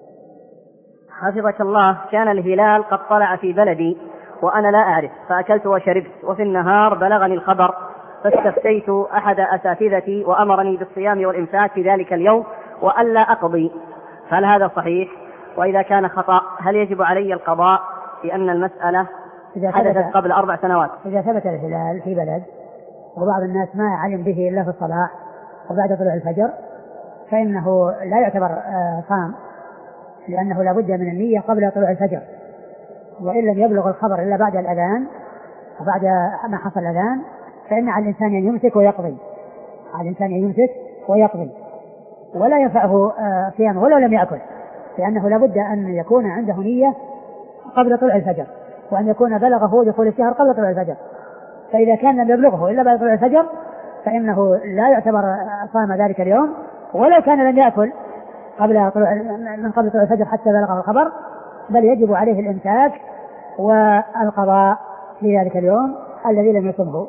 حفظك الله، كان الهلال قد طلع في بلدي وأنا لا أعرف، فأكلت وشربت، وفي النهار بلغني الخبر فاستفتيت أحد أساتذتي وأمرني بالصيام والإمساك في ذلك اليوم وألا أقضي، هل هذا صحيح؟ وإذا كان خطأ هل يجب علي القضاء لأن المسألة حدثت قبل أربع سنوات؟ إذا ثبت الهلال في بلد وبعض الناس ما علم به إلا في الصلاة وبعد طلوع الفجر فإنه لا يعتبر صام، لأنه لا بد من النية قبل طلوع الفجر، وإن لم يبلغ الخبر إلا بعد الأذان وبعد ما حصل الأذان فإن على الإنسان أن يمسك ويقضي، على الإنسان أن يمسك ويقضي، ولا ينفعه صيام ولو لم يأكل، لأنه لا بد أن يكون عنده نية قبل طلوع الفجر، وأن يكون بلغه دخول الشهر قبل طلوع الفجر. فإذا كان لم يبلغه إلا بعد طلوع الفجر فإنه لا يعتبر صام ذلك اليوم، ولو كان لم يأكل قبل طلوع من قبل طلوع الفجر حتى بلغه الخبر، بل يجب عليه الإمساك والقضاء لذلك اليوم الذي لم يصمه.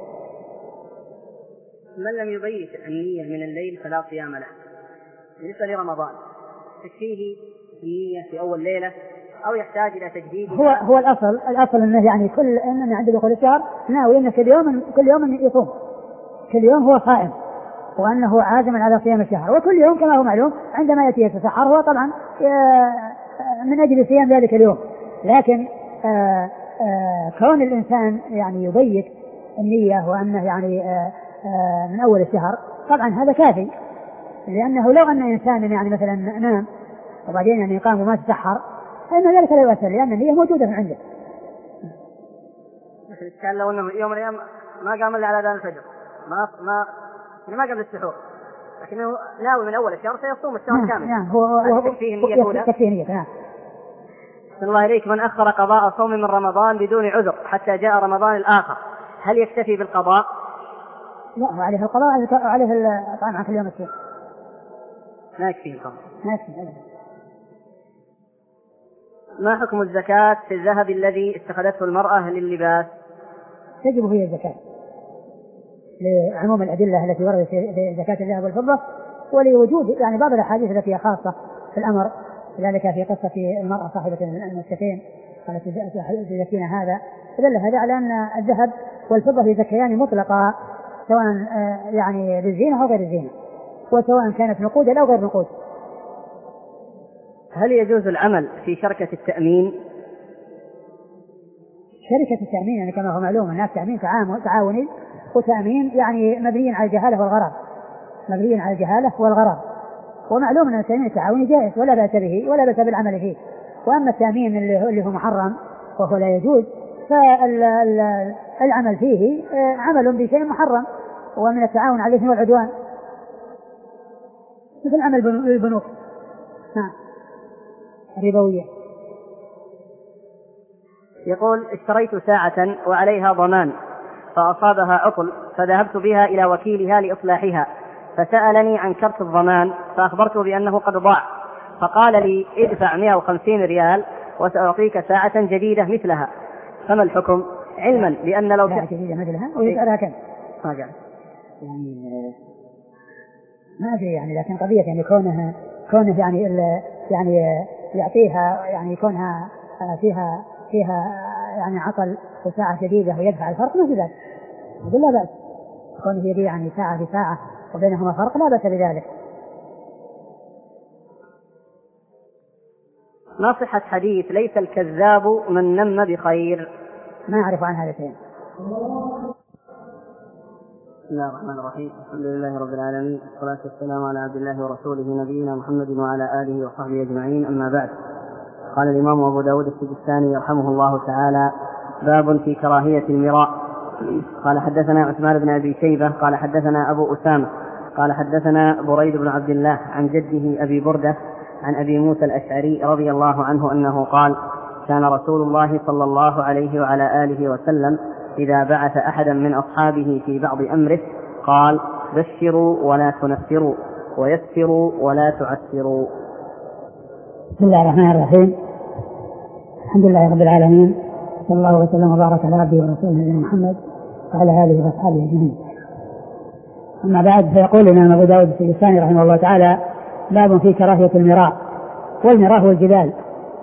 من لم يبيت النية من الليل فلا صيام له. بالنسبة لرمضان تكفيه النية في أول ليلة أو يحتاج إلى تجديد؟ هو هو الأصل الأصل إنه يعني كل إنه عند دخول الشهر ناوي إنه كل يوم كل يوم يصوم، كل يوم هو صائم، وأنه عازم على صيام الشهر، وكل يوم كما هو معلوم عندما يأتي يتسحر هو طبعا من أجل صيام ذلك اليوم. لكن آآ آآ كون الإنسان يعني يبيت النية وأنه يعني آآ آآ من أول الشهر طبعا هذا كافي، لأنه لو أن إنسان يعني مثلا نام وبعدين يعني قام وما تسحر فإن ذلك لا يؤثر، لأن النية موجودة من عنده. كان لو أنه يوم الأيام ما قام إلا على أذان الفجر ما ما ما قبل السحور، لكنه ناوي من أول الشهر سيصوم الشهر كامل. نعم هو هو تكفيه النية الأولى. تكفيه النية. نعم. الله إليك، من أخر قضاء صوم من رمضان بدون عذر حتى جاء رمضان الآخر هل يكتفي بالقضاء؟ لا، عليه القضاء، عليه الطعام عن كل يوم الشهر. ما يكفيه القضاء. ما يكفيه. ما حكم الزكاة في الذهب الذي اتخذته المرأة لللباس؟ تجب هي الزكاة لعموم الأدلة التي وردت في زكاة الذهب والفضة، ولوجود يعني بعض الأحاديث التي هي خاصة في الأمر، ذلك في قصة المرأة صاحبة المسكتين قالت تزكين هذا، فدل هذا على أن الذهب والفضة يزكيان مطلقا سواء يعني للزينة أو غير الزينة، وسواء كانت نقودا أو غير نقود. هل يجوز العمل في شركة التأمين؟ شركة التأمين يعني كما هو معلوم الناس تأمين تعاوني، وتأمين يعني مبني على الجهالة والغرر، مبني على الجهالة والغرر، ومعلوم أن التأمين التعاوني جائز ولا بأس به ولا بأس بالعمل فيه. وأما التأمين اللي هو محرم وهو لا يجوز فالعمل فيه عمل بشيء محرم، ومن التعاون على الإثم والعدوان مثل عمل البنوك نعم ربوية. يقول اشتريت ساعة وعليها ضمان فأصابها عطل فذهبت بها إلى وكيلها لإصلاحها، فسألني عن كرت الضمان فأخبرته بأنه قد ضاع، فقال لي ادفع مئة وخمسين ريال وسأعطيك ساعة جديدة مثلها، فما الحكم؟ علما بأن لو ساعة جديدة مثلها ويسألها كم؟ ما قال يعني ما أدري يعني، لكن قضية يعني كونها كونه يعني يعني يعطيها يعني كونها فيها فيها يعني عطل وساعة جديدة ويدفع الفرق ما في بأس، يقول لا بأس، كونه يبيع يعني ساعة بساعة وبينهما فرق لا بأس بذلك. ما صحة حديث ليس الكذاب من نم بخير؟ ما أعرف عن هذا شيء. بسم الله الرحمن الرحيم. الحمد لله رب العالمين، والصلاة والسلام على عبد الله ورسوله نبينا محمد وعلى آله وصحبه أجمعين، أما بعد. قال الإمام أبو داود السجستاني يرحمه الله تعالى: باب في كراهية المراء. قال حدثنا عثمان بن أبي شيبة قال حدثنا أبو أسامة قال حدثنا بريد بن عبد الله عن جده أبي بردة عن أبي موسى الأشعري رضي الله عنه أنه قال: كان رسول الله صلى الله عليه وعلى آله وسلم إذا بعث أحدا من أصحابه في بعض أمره قال: بشروا ولا تنفروا، ويسروا ولا تعسروا. بسم الله الرحمن الرحيم. الحمد لله رب العالمين، صلى الله وسلم وبارك على عبده ورسوله نبينا محمد وعلى آله وأصحابه أجمعين. أما بعد، فيقول الإمام أبو داود السجستاني رحمه الله تعالى: باب في كراهية المراء. والمراء هو الجدال،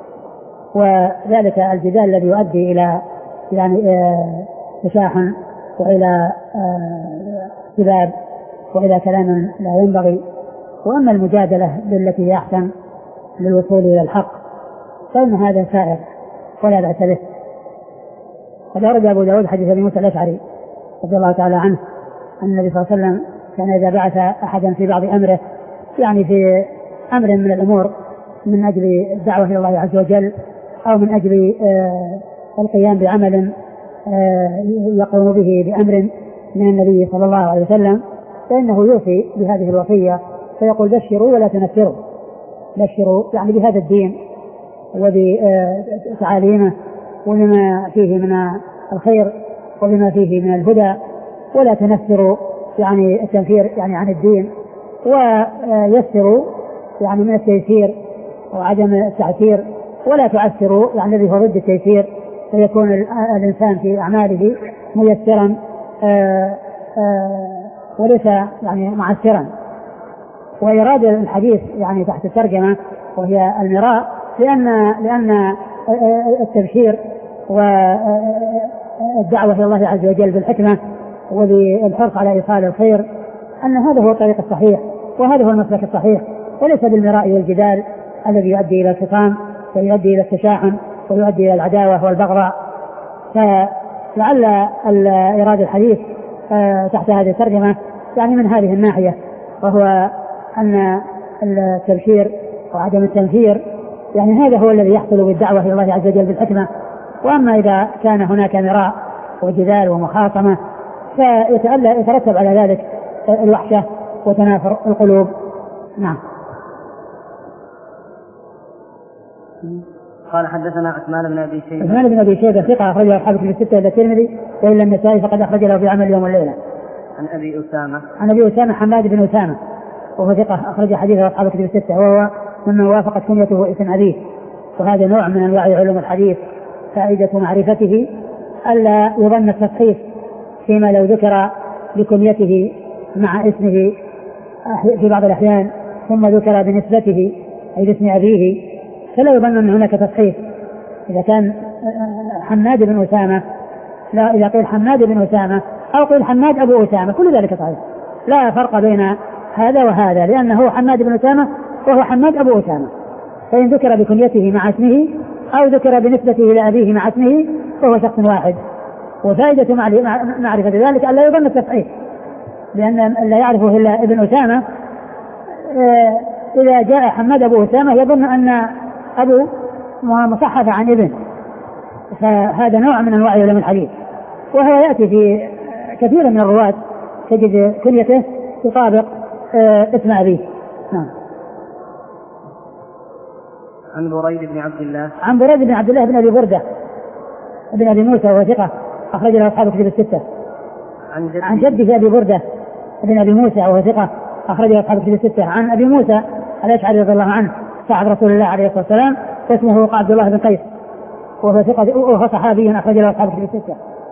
وذلك الجدال الذي يؤدي إلى يعني تشاحن وإلى سباب وإلى كلام لا ينبغي. وأما المجادلة بالتي هي أحسن للوصول إلى الحق فإن هذا سائر ولا بأس به. قد أورد أبو داود حديث أبي موسى الأشعري رضي الله تعالى عنه أن النبي صلى الله عليه وسلم كان إذا بعث أحدا في بعض أمره، يعني في أمر من الأمور من أجل الدعوة إلى الله عز وجل أو من أجل آه القيام بعمل آه يقوم به بأمر من النبي صلى الله عليه وسلم، فإنه يوصي بهذه الوصية فيقول: بشروا ولا تنفروا. بشروا يعني بهذا الدين وبتعاليمه وبما فيه من الخير وبما فيه من الهدى، ولا تنفروا يعني التنفير يعني عن الدين، ويسروا يعني من التيسير وعدم التعسير، ولا تعسروا يعني الذي هو ضد التيسير، فيكون الإنسان في أعماله ميسرا آآ آآ وليس يعني معسرا. وإراد الحديث يعني تحت الترجمة وهي المراء، لأن لأن التبشير والدعوة إلى الله عز وجل بالحكمة وبالحرص على إيصال الخير أن هذا هو الطريق الصحيح وهذا هو المسلك الصحيح، وليس بالمراء والجدال الذي يؤدي إلى الخصام ويؤدي إلى التشاحن ويؤدي إلى العداوة والبغضاء. فلعل إرادة الحديث تحت هذه الترجمة يعني من هذه الناحية، وهو أن التبشير وعدم التنفير يعني هذا هو الذي يحصل بالدعوة إلى الله عز وجل بالحكمة. وأما إذا كان هناك مراء وجدال ومخاصمة فيترتب على ذلك الوحشة وتنافر القلوب. نعم. قال حدثنا عثمان بن أبي شيبة. عثمان بن أبي شيبة ثقة أخرجه أصحاب الكتب الستة إلا الترمذي وإلا النسائي فقد أخرج له في عمل يوم والليلة. عن أبي أسامة. عن أبي أسامة حماد بن أسامة وهو ثقة أخرج حديثه أصحاب الكتب الستة، وهو ممن وافقت كنيته اسم أبيه. وهذا نوع من أنواع علوم الحديث، فائدة معرفته ألا يظن التصحيح فيما لو ذكر بكنيته مع اسمه في بعض الأحيان ثم ذكر بنسبته أي باسم أبيه، فلا يظن أن هناك تصحيح. إذا كان حماد بن أسامة، لا إذا قيل حماد بن أسامة أو قيل حماد أبو أسامة كل ذلك صحيح، لا فرق بين هذا وهذا، لأنه حماد بن أسامة وهو حماد أبو أسامة، فإن ذكر بكنيته مع اسمه أو ذكر بنسبته إلى أبيه مع اسمه فهو شخص واحد. وفائدة معرفة ذلك أن لا يظن التصحيح، لأن لا يعرفه إلا ابن أسامة. إذا جاء حماد أبو أسامة يظن أن أبو مصحف عن ابن، فهذا نوع من أنواع علم الحديث، وهو يأتي في كثير من الرواة تجد كنيته تطابق اسم أبيه. عن بريد بن عبد الله. عن بريد بن عبد الله بن أبي بردة بن أبي موسى وهو ثقة أخرج له أصحاب الكتب الستة. عن جده, عن جده أبي بردة بن أبي موسى وهو ثقة أخرج له أصحاب الكتب الستة. عن أبي موسى الأشعري رضي الله عنه صاحب رسول الله عليه الصلاة والسلام، اسمه عبد الله بن قيس وهو ثقة وهو صحابي أخرج له أصحاب الكتب الستة.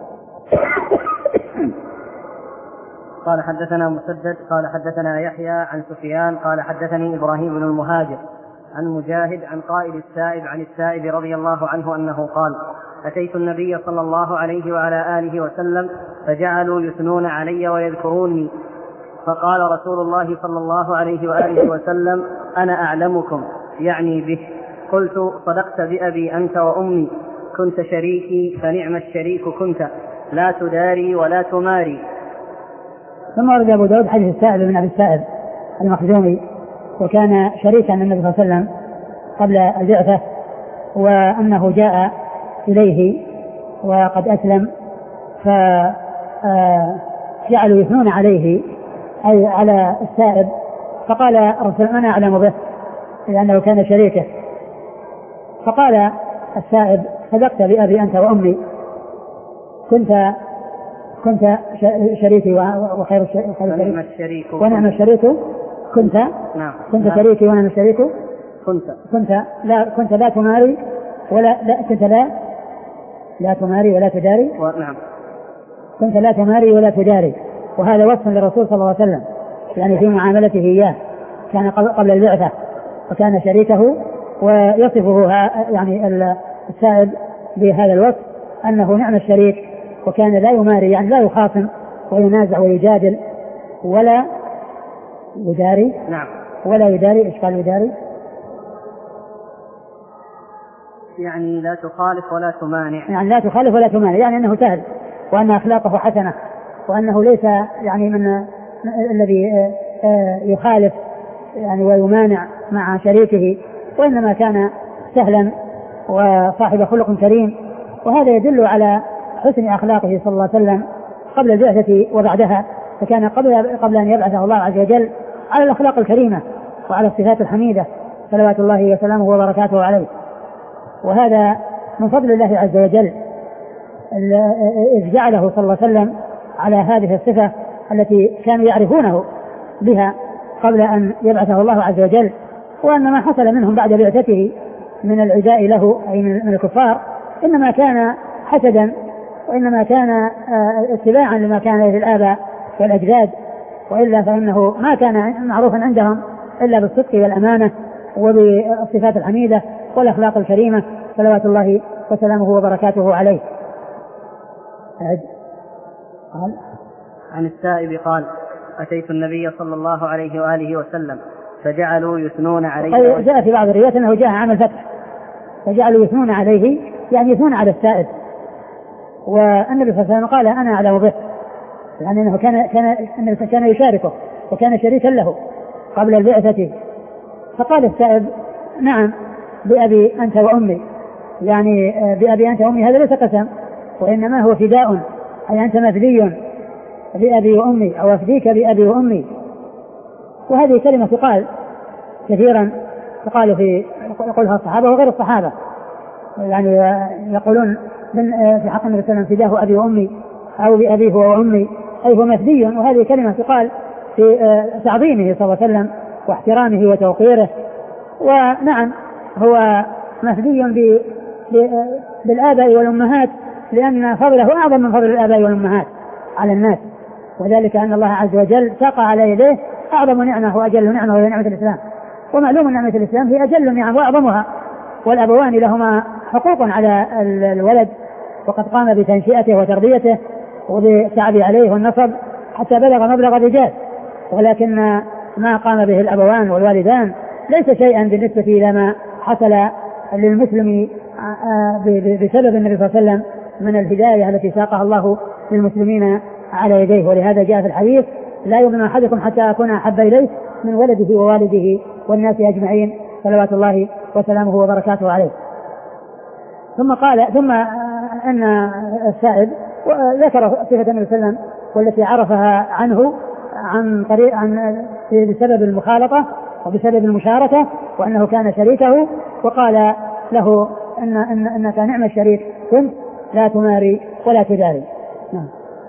قال حدثنا مسدد قال حدثنا يحيى عن سفيان قال حدثني إبراهيم بن المهاجر عن مجاهد عن قائد السائب عن السائب رضي الله عنه أنه قال: أتيت النبي صلى الله عليه وعلى آله وسلم فجعلوا يثنون علي ويذكروني، فقال رسول الله صلى الله عليه وآله وسلم: أنا أعلمكم، يعني به، قلت صدقت بأبي أنت وأمي، كنت شريكي فنعم الشريك كنت، لا تداري ولا تماري. ثم ورد أبو داود حديث السائب بن أبي السائب المخزومي، وكان شريكا النبي صلى الله عليه وسلم قبل البعثة، وأنه جاء إليه وقد أسلم، فجعلوا يثنون عليه أي على السائب، فقال الرسول أنا أعلم به لأنه كان شريكه. فقال السائب صدقت بأبي أنت وأمي، كنت كنت شريكي وخير الشريك ونعم الشريك كنت نعم. كنت شريكي ونعم الشريك كنت كنت لا كنت لا تماري ولا لا كنت لا لا تماري ولا تداري نعم كنت لا تماري ولا تداري. وهذا وصف للرسول صلى الله عليه وسلم، يعني في معاملته إياه، كان قبل البعثة وكان شريكه، ويصفه يعني السائب بهذا الوصف أنه نعم الشريك، وكان لا يماري يعني لا يخاصم وينازع ويجادل ولا يداري نعم ولا يداري. إيش قال يداري؟ يعني لا تخالف ولا تمانع، يعني لا تخالف ولا تمانع، يعني أنه سهل وأن أخلاقه حسنة، وأنه ليس يعني من الذي يخالف يعني ويمانع مع شريكه، وإنما كان سهلا وصاحب خلق كريم. وهذا يدل على حسن أخلاقه صلى الله عليه وسلم قبل البعثة وبعدها، فكان قبل قبل أن يبعثه الله عز وجل على الأخلاق الكريمة وعلى الصفات الحميدة صلوات الله وسلامه وبركاته عليه. وهذا من فضل الله عز وجل إذ جعله صلى الله عليه وسلم على هذه الصفة التي كانوا يعرفونه بها قبل أن يبعثه الله عز وجل، وأن ما حصل منهم بعد بعثته من العداء له أي من الكفار إنما كان حسدا، وإنما كان اتباعا لما كان إليه الآباء والأجداد، وإلا فإنه ما كان معروفا عندهم إلا بالصدق والأمانة وبالصفات الحميدة والأخلاق الكريمة صلوات الله وسلامه وبركاته عليه. قال عن السائب قال أتيت النبي صلى الله عليه وآله وسلم فجعلوا يثنون عليه. جاء في بعض الروايات أنه جاء عام الفتح فجعلوا يثنون عليه، يعني يثنون على السائب. والنبي صلى الله عليه وسلم قال أنا أعلم به، يعني أنه كان كان كان يشاركه وكان شريكا له قبل البعثة. فقال السائب نعم بأبي أنت وأمي، يعني بأبي أنت وأمي هذا ليس قسم، وإنما هو فداء، أي أنت مفدي بأبي وأمي أو أفديك بأبي وأمي. وهذه كلمة تقال كثيرا، تقال في يقولها الصحابة وغير الصحابة، يعني يقولون في حق النبي صلى الله عليه وسلم فداه أبي وأمي أو بأبيه وأمي، أي هو مفدي. وهذه كلمة تقال في تعظيمه صلى الله عليه وسلم واحترامه وتوقيره. ونعم هو مفدي بالآباء والأمهات، لأن فضله أعظم من فضل الآباء والأمهات على الناس، وذلك أن الله عز وجل ساق على يديه أعظم نعمة وأجل نعمة وهي نعمة الإسلام. ومعلوم نعمة الإسلام هي أجل النعم وأعظمها، والأبوان لهما حقوق على الولد، وقد قام بتنشئته وتربيته وبالتعب عليه والنصب حتى بلغ مبلغ الرجال، ولكن ما قام به الأبوان والوالدان ليس شيئا بالنسبة إلى ما حصل للمسلم بسبب النبي صلى الله عليه وسلم من الهداية التي ساقها الله للمسلمين على يديه. ولهذا جاء في الحديث لا يؤمن أحدكم حتى أكون أحب إليه من ولده ووالده والناس أجمعين صلوات الله وسلامه وبركاته عليه. ثم قال ثم أن السائب ذكر صفة النبي صلى الله عليه وسلم والتي عرفها عنه عن طريق عن بسبب المخالطة وبسبب المشاركة، وأنه كان شريكه، وقال له أن أن أنك نعم الشريك كنت لا تماري ولا تداري. نعم.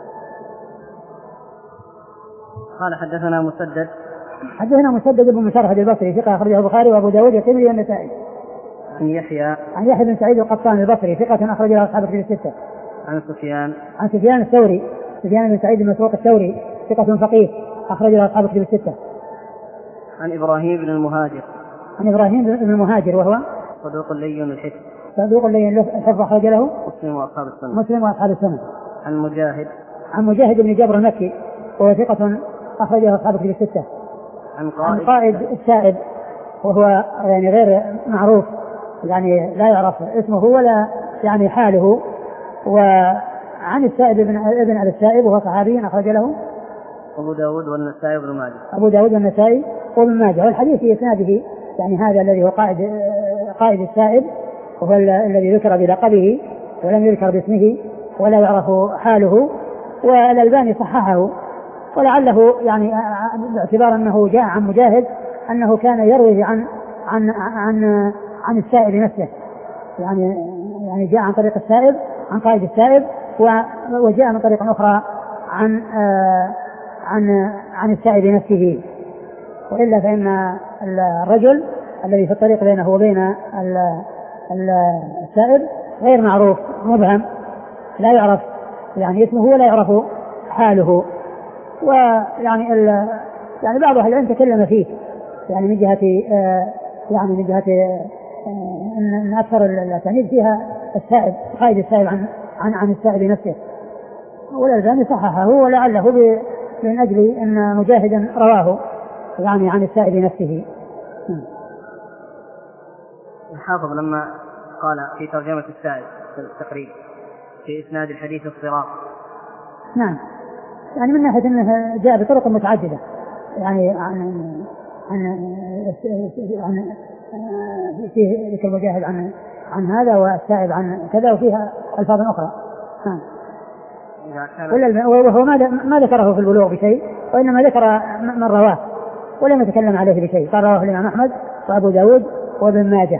قال حدثنا مسدد حدثنا مسدد بن مسرهد البصري ثقة أخرجه البخاري وأبو داود والترمذي والنسائي. عن يحيى عن يحيى بن سعيد القطان البصري ثقة أخرجه أصحاب الكتب الستة. عن سفيان عن سفيان الثوري سفيان بن سعيد المسروق الثوري ثقة فقيه أخرجه أصحاب الكتب الستة. عن إبراهيم بن المهاجر عن إبراهيم بن المهاجر وهو صدوق لين الحفظ صدوق لين الحفظ أخرج له مسلم وأصحاب السنة مسلم وأصحاب السنة. عن مجاهد عن مجاهد بن جبر المكي وهو ثقة أخرجه أصحاب الكتب الستة. عن قائد, عن قائد السائب وهو يعني غير معروف يعني لا يعرف اسمه ولا يعني حاله. وعن السائب ابن ابن أبي السائب وهو صحابي أخرج له أبو داود والنسائي وابن ماجه. أبو داود والنسائي وابن ماجه. والحديث في إسناده يعني هذا الذي هو قائد قائد السائب وهو الذي ذكر بلقبه ولم يذكر باسمه ولا يعرف حاله. والألباني صححه ولعله يعني باعتبار أنه جاء عن مجاهد أنه كان يروي عن عن عن عن السائب نفسه، يعني يعني جاء عن طريق السائب عن قائد السائب وجاء من طريق أخرى عن عن عن السائب نفسه. وإلا فإن الرجل الذي في الطريق بينه وبين السائب غير معروف مبهم لا يعرف يعني اسمه ولا يعرف حاله. ويعني ال يعني بعض أهل العلم تكلم فيه يعني من جهة يعني من جهة أن أكثر الأسانيد فيها السائب قائد السائب عن عن عن السائب نفسه. والألباني صححه ولعله من أجل أن مجاهدا رواه يعني عن السائب نفسه. الحافظ لما قال في ترجمة السائب في التقريب في إسناد الحديث الصراط، نعم يعني من ناحية أنه جاء بطرق متعددة يعني عن عن عن فيه ذكر المجاهد عن عن هذا والسائب عن كذا وفيها ألفاظ أخرى. نعم. وهو ما ذكره في البلوغ بشيء وإنما ذكر من رواه ولم يتكلم عليه بشيء. قال رواه الإمام أحمد وأبو داود وابن ماجه.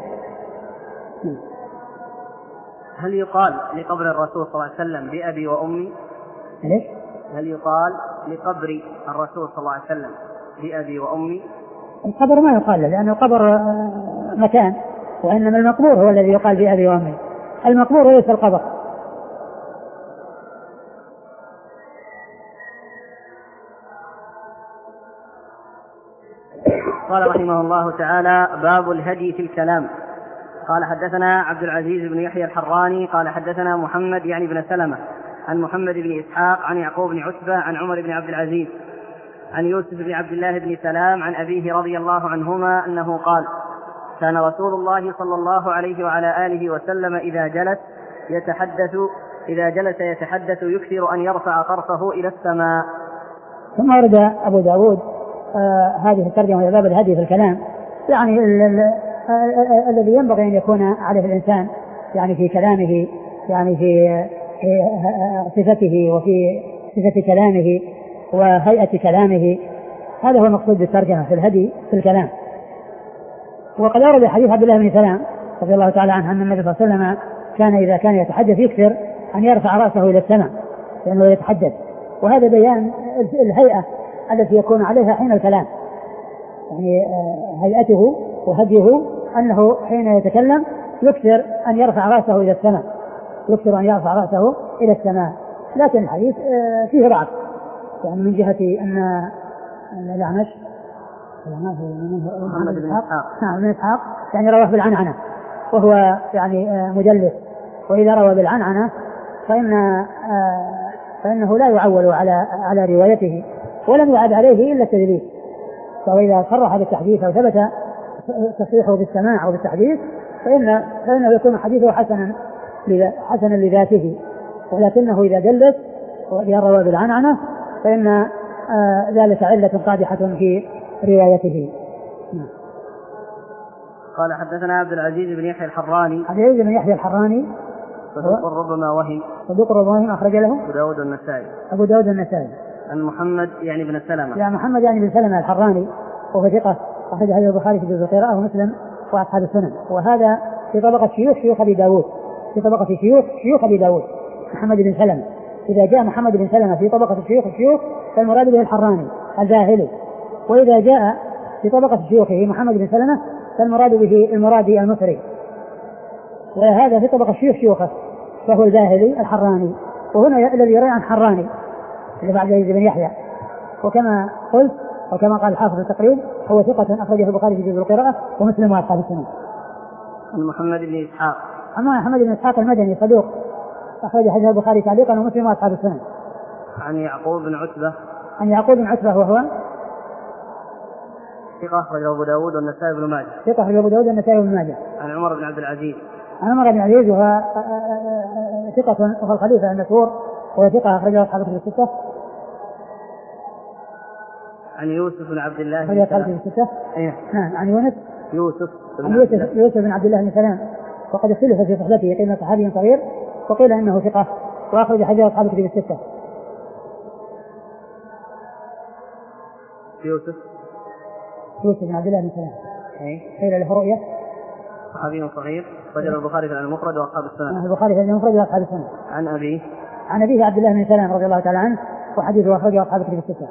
هل يقال لقبر الرسول صلى الله عليه وسلم بأبي وأمي؟ ليش؟ هل يقال لقبر الرسول صلى الله عليه وسلم بأبي وأمي؟ القبر ما يقال له لأن القبر مكان، وإنما المقبور هو الذي يقال بأبي وأمي. المقبور ليس القبر. قال رحمه الله تعالى: باب الهدي في الكلام. قال حدثنا عبد العزيز بن يحيى الحراني قال حدثنا محمد يعني بن سلمة عن محمد بن إسحاق عن يعقوب بن عتبة عن عمر بن عبد العزيز عن يوسف بن عبد الله بن سلام عن أبيه رضي الله عنهما أنه قال: كان رسول الله صلى الله عليه وعلى آله وسلم إذا جلس يتحدث إذا جلس يتحدث يكثر أن يرفع طرفه إلى السماء. ثم ورد أبو داود آه هذه الترجمة باب الهدي في الكلام، يعني الذي ينبغي أن يكون عليه الإنسان يعني في كلامه يعني في صفته وفي صفة كلامه وهيئة كلامه. هذا هو المقصود بالترجمة في الهدي في الكلام. وقد ورد حديث عبد الله بن سلام رضي الله تعالى عنه أن النبي صلى الله عليه وسلم كان إذا كان يتحدث يكثر أن يرفع رأسه إلى السماء لأنه يتحدث، وهذا بيان الهيئة التي يكون عليها حين الكلام، يعني هيئته وهديه أنه حين يتكلم يكثر أن يرفع رأسه إلى السماء يكثر أن يرفع رأسه إلى السماء. لكن الحديث فيه ضعف يعني من جهة أن الأعمش محمد بن إسحاق بن إسحاق يعني رواه بالعنعنة وهو يعني مدلس، وإذا روى بالعنعنة فإن فإنه لا يعول على على روايته ولم يعد عليه إلا التدليس. فإذا صرح بالتحديث أو ثبت تصريحه بالسماع أو بالتحديث فإن فإنه يكون حديثه حسنا حسنا لذاته، ولكنه إذا دلس ويروى بالعنعنة فإن آه ذلك علة قادحة في روايته. قال حدثنا عبد العزيز بن يحيى الحراني عبد العزيز بن يحيى الحراني صدوق ربما وهم صدوق ربما وهم أخرج له أبو داود النسائي أبو داود النسائي عن محمد يعني بن سلمة يا محمد يعني بن سلمة الحراني وهو ثقة أخرج حديث البخاري في جزء القراءة ومسلم وأصحاب السنن. وهذا في طبقة شيوخ شيوخ أبي داود في طبقة شيوخ شيوخ أبي داود محمد بن سلمة. إذا جاء محمد بن سلمة في طبقة شيوخ الشيوخ فالمراد به الحراني الباهلي، وإذا جاء في طبقة شيوخه محمد بن سلمة فالمراد به المرادي المصري، وهذا في طبقة شيوخ شيوخه فهو الباهلي الحراني. وهنا الذي يروي عن حراني اللي بعد يزيد بن يحيى، وكما قلت وكما قال الحافظ التقريب هو ثقة أخرجه البخاري في جزء القراءة ومسلم وأصحاب السنن. عن محمد بن إسحاق أما محمد بن إسحاق المدني صدوق أخرج حديث البخاري تعليقا ومسلم وأصحاب السنن. عن يعقوب بن عتبة عن يعقوب بن عتبة وهو ثقة أخرجه أبو داود والنسائي بن ماجه. ثقة أخرجه أبو داود والنسائي بن ماجه. عن عمر بن عبد العزيز. عن عمر بن عبد العزيز وهو ثقة وهو الخليفة المشهور وهو ثقة أخرجه أصحاب الكتب الستة. عن يوسف بن عبد الله بن سلام. إيه؟ نعم عن يونس يوسف عن يوسف, يوسف بن عبد الله بن سلام وقد اختلف في صحبته قيل صحابي صغير وقيل انه ثقة واخرج حديث اصحاب الكتب الستة. يوسف يوسف بن عبد الله بن سلام إيه؟ قيل له رؤية صحابي صغير وجد البخاري في المفرد واصحاب السنن. البخاري في المفرد واصحاب السنن. عن أبيه عن أبيه عبد الله بن سلام رضي الله تعالى عنه وحديثه أخرجه أصحاب الكتب الستة.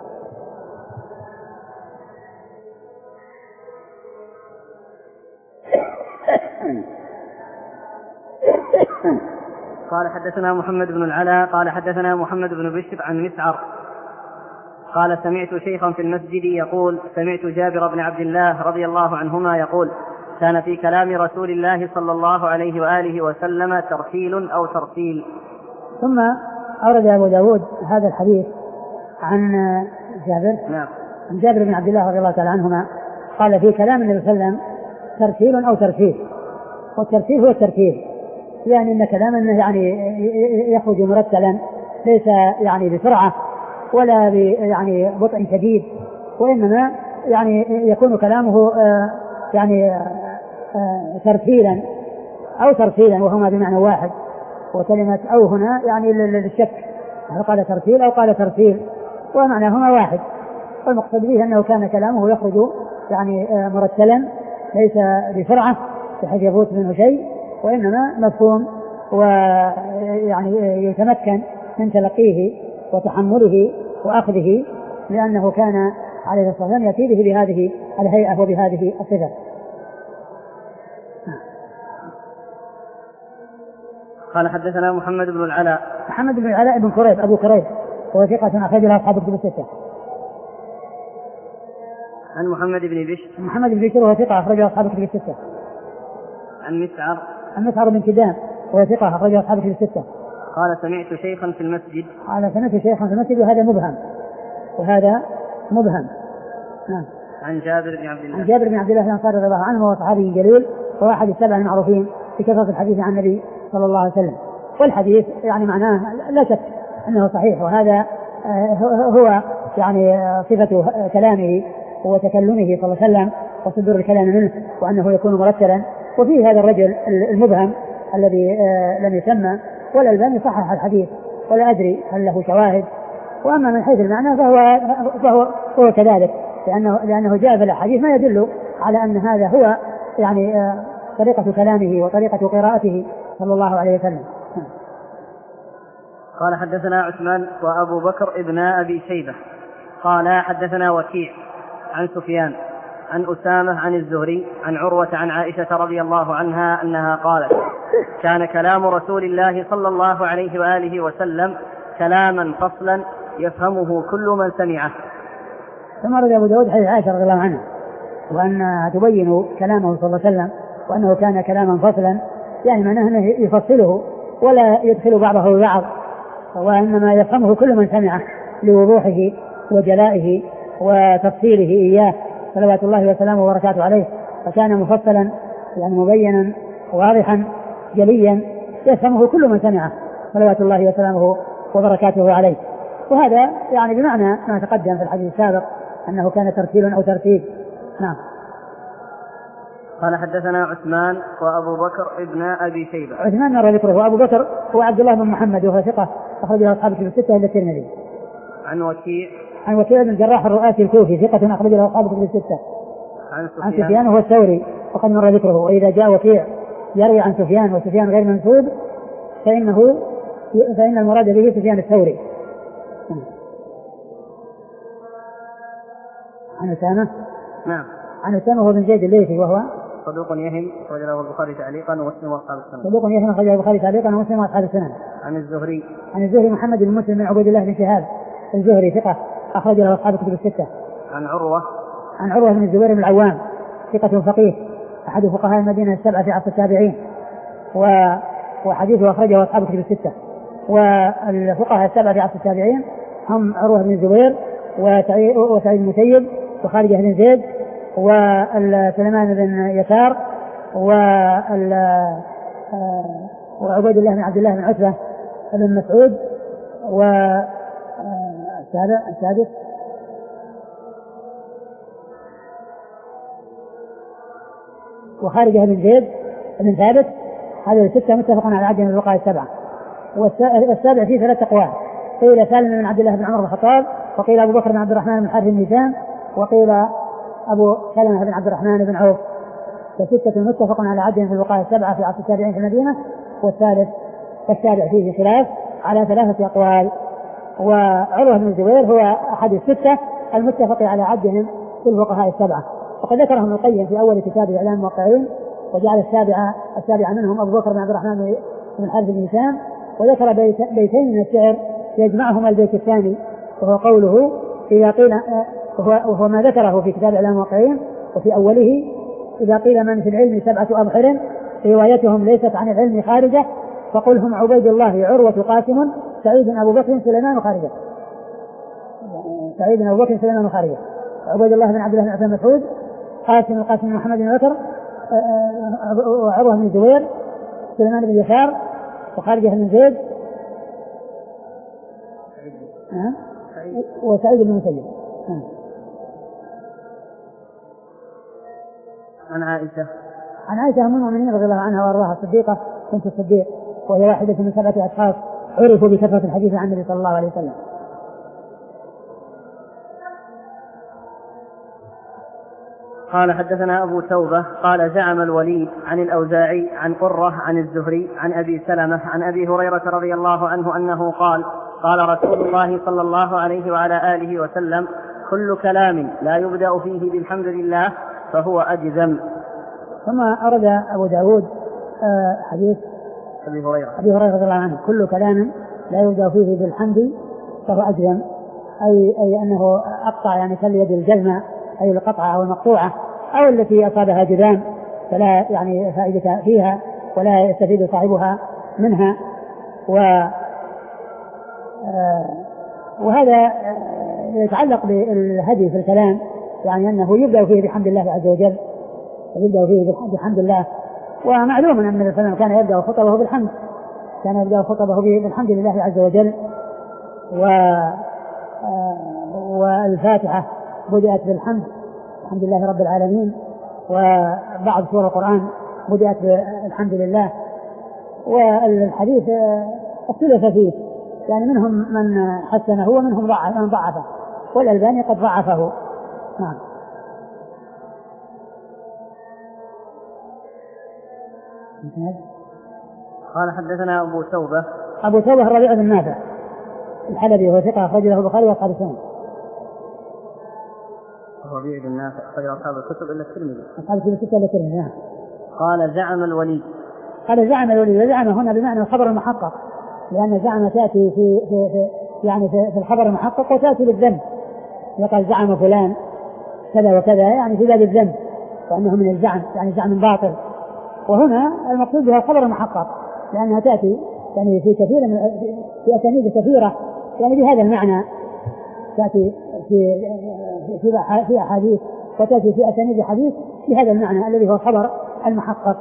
قال حدثنا محمد بن العلاء قال حدثنا محمد بن بشر عن مسعر قال سمعت شيخا في المسجد يقول سمعت جابر بن عبد الله رضي الله عنهما يقول كان في كلام رسول الله صلى الله عليه وآله وسلم ترتيل أو ترتيل. ثم أورد أبو داود هذا الحديث عن جابر نعم. عن جابر بن عبد الله رضي الله تعالى عنهما قال في كلام النبي صلى الله عليه وسلم ترتيل أو ترتيل. والترتيل هو الترتيل يعني أن كلاما يعني يخرج مرتلا ليس يعني بسرعة ولا يعني بطء شديد وإنما يعني يكون كلامه يعني ترتيلا أو ترتيلا وهما بمعنى واحد. وكلمة أو هنا يعني للشك هل قال ترتيل أو قال ترتيل ومعناهما واحد. والمقصد به أنه كان كلامه يخرج يعني مرتلا ليس بسرعة بحيث يفوت منه شيء وإنما مفهوم ويعني يتمكن من تلقيه وتحمله وأخذه لأنه كان عليه الصلاة والسلام يأتي به بهذه الهيئة وبهذه الصفة. قال حدثنا محمد بن العلاء محمد بن العلاء بن كريب أبو كريب وهو ثقة أخرج له أصحاب الكتب الستة. عن محمد بن بشر محمد بن بشر وهو ثقة أخرج له أصحاب الكتب الستة. عن مسعر عن مسعر بن كدام وهو ثقة أخرج له أصحاب الكتب الستة. قال سمعت شيخا في المسجد قال سمعت شيخا في المسجد وهذا مبهم وهذا مبهم. نعم. عن جابر بن عبد الله عن جابر بن عبد الله الأنصاري رضي الله عنه وهو صحابي جليل وهو أحد السبع المعروفين بكثرة الحديث عن النبي صلى الله عليه وسلم. والحديث يعني معناه لا شك أنه صحيح وهذا هو يعني صفة كلامه وتكلمه صلى الله عليه وسلم وصدور الكلام منه وأنه يكون مرتلا. وفيه هذا الرجل المبهم الذي لم يسمى والألباني صحح الحديث ولا أدري هل له شواهد. وأما من حيث المعنى فهو, فهو, فهو كذلك لأنه, لأنه جاء في الحديث ما يدل على أن هذا هو يعني طريقة كلامه وطريقة قراءته صلى الله عليه وسلم. قال حدثنا عثمان وأبو بكر ابن أبي شيبة قال حدثنا وكيع عن سفيان عن أسامة عن الزهري عن عروة عن عائشة رضي الله عنها أنها قالت كان كلام رسول الله صلى الله عليه وآله وسلم كلاما فصلا يفهمه كل من سمعه. ثم رد أبو داود حديث عائشة رضي الله عنها وأن تبين كلامه صلى الله عليه وسلم وأنه كان كلاما فصلا يعني معناه أنه يفصله ولا يدخل بعضه ببعض وإنما يفهمه كل من سمعه لوضوحه وجلائه وتفصيله إياه صلوات الله وسلامه وبركاته عليه. فكان مفصلا يعني مبينا واضحا جليا يفهمه كل من سمعه صلوات الله وسلامه وبركاته عليه. وهذا يعني بمعنى ما تقدم في الحديث السابق أنه كان ترتيل أو ترتيب. نعم. قال حدثنا عثمان وأبو بكر ابن أبي شيبة. عثمان مر ذكره وأبو بكر هو عبد الله بن محمد وهو ثقة أخرجه أصحاب الكتب الستة إلا الترمذي. عن وكيع عن وكيع بن الجراح الرؤاسي الكوفي ثقة أخرجه أصحاب الكتب الستة. عن عن سفيان وهو الثوري وقد مر ذكره. وإذا جاء وكيع يروي عن سفيان وسفيان غير منسوب فإنه فإن المراد به سفيان الثوري. عن أسامة نعم. عن أسامة هو بن زيد الليثي وهو صدوق يهم أخرجه البخاري تعليقا ومسلم وأصحاب السنن. صدوق يهم أخرجه البخاري تعليقا ومسلم وأصحاب السنن. عن الزهري عن الزهري محمد بن مسلم بن عبيد الله بن شهاب الزهري ثقة أخرج له أصحاب الكتب الستة. عن عروة عن عروة بن الزبير بن العوام ثقة فقيه أحد فقهاء المدينة السبعة في عصر التابعين وحديثه أخرجه أصحاب الكتب الستة. والفقهاء السبعة في عصر التابعين هم عروة بن الزبير وسعيد بن المسيب وخالد بن زيد وسليمان بن يسار وعبيد الله بن عبد الله بن عتبة بن مسعود والسادس وخارجة بن زيد بن ثابت. هذه الستة متفق على عدد من الفقهاء السبعة. والسابع فيه ثلاث أقوال، قيل سالم بن عبد الله بن عمر بن الخطاب، وقيل أبو بكر بن عبد الرحمن بن حارث بن هشام، وقيل أبو سلمة بن عبد الرحمن بن عوف. فستة متفق على عدد من الفقهاء السبعة في عصر التابعين في المدينة. والثالث والسابع فيه خلاف على ثلاثة أقوال. وعروة بن الزبير هو أحد الستة المتفق على عدهم في الفقهاء السبعة، وقد ذكرهم ابن القيم في أول كتاب إعلام الموقعين، وجعل السابع السابع منهم أبو بكر بن عبد الرحمن بن حارث بن هشام. وذكر بيت بيتين من الشعر يجمعهما البيت الثاني، وهو قوله إذا قيل، وهو ما ذكره في كتاب إعلام الموقعين، وفي أوله إذا قيل من في العلم سبعة أبحر روايتهم ليست عن العلم خارجة فقل هم عبيد الله عروة قاسم سعيد أبو بكر سليمان خارجة. سعيد أبو بكر سليمان خارجة. عبيد الله بن عبد الله بن مسعود، قاسم القاسم بن محمد بن بكر، وعروة بن الزبير، سليمان بن يسار، وخارجة بن زيد، وسعيد بن المسيب. عن عائشة عن عائشة أم المؤمنين رضي الله عنها وأرضاها الصديقة بنت الصديق، وهي واحدة من سبعة أشخاص عرفوا بكثرة الحديث عن النبي صلى الله عليه وسلم. قال حدثنا أبو توبة قال زعم الوليد عن الأوزاعي عن قرة عن الزهري عن أبي سلمة عن أبي هريرة رضي الله عنه أنه قال قال رسول الله صلى الله عليه وعلى آله وسلم كل كلام لا يبدأ فيه بالحمد لله فهو أجزم. ثم أرد أبو داود حديث أبي هريرة أبي هريرة رضي الله عنه كل كلام لا يبدأ فيه بالحمد فهو أجزم، أي, أي أنه أقطع يعني كاليد الجزمة، أي القطعة أو المقطوعة أو التي أصابها جذام فلا يعني فائدة فيها ولا يستفيد صاحبها منها. و وهذا يتعلق بالهدي في الكلام، يعني أنه يبدأ فيه بحمد الله عز وجل، يبدأ فيه بحمد الله. ومعلوم أن النبي صلى الله عليه وسلم كان يبدأ خطبه بالحمد، كان يبدأ خطبه بالحمد لله عز وجل. و والفاتحة بدأت بالحمد، الحمد لله رب العالمين، وبعض سور القرآن بدأت بالحمد لله. والحديث اختلف فيه، يعني منهم من حسنه ومنهم من ضعفه، والألباني قد ضعفه. نعم. قال حدثنا أبو توبة أبو توبة الربيع بن نافع الحلبي وهو ثقة أخرج له البخاري وأصحاب السنن. الربيع بن نافع أخرج أصحاب الكتب إلا الترمذي. أصحاب الكتب إلا الترمذي. نعم. قال زعم الوليد. قال زعم الوليد، وزعم هنا بمعنى الخبر المحقق، لأن زعم تأتي في, في, في يعني في, في الخبر المحقق وتأتي بالذنب. يقال زعم فلان كذا وكذا يعني في باب الذنب، وأنه من الزعم يعني زعم باطل. وهنا المقصود بها الخبر المحقق، لأنها تأتي يعني في كثير من في أسانيد كثيرة يعني بهذا المعنى، تأتي في في في أحاديث وتأتي في أسانيد حديث بهذا المعنى الذي هو الخبر المحقق.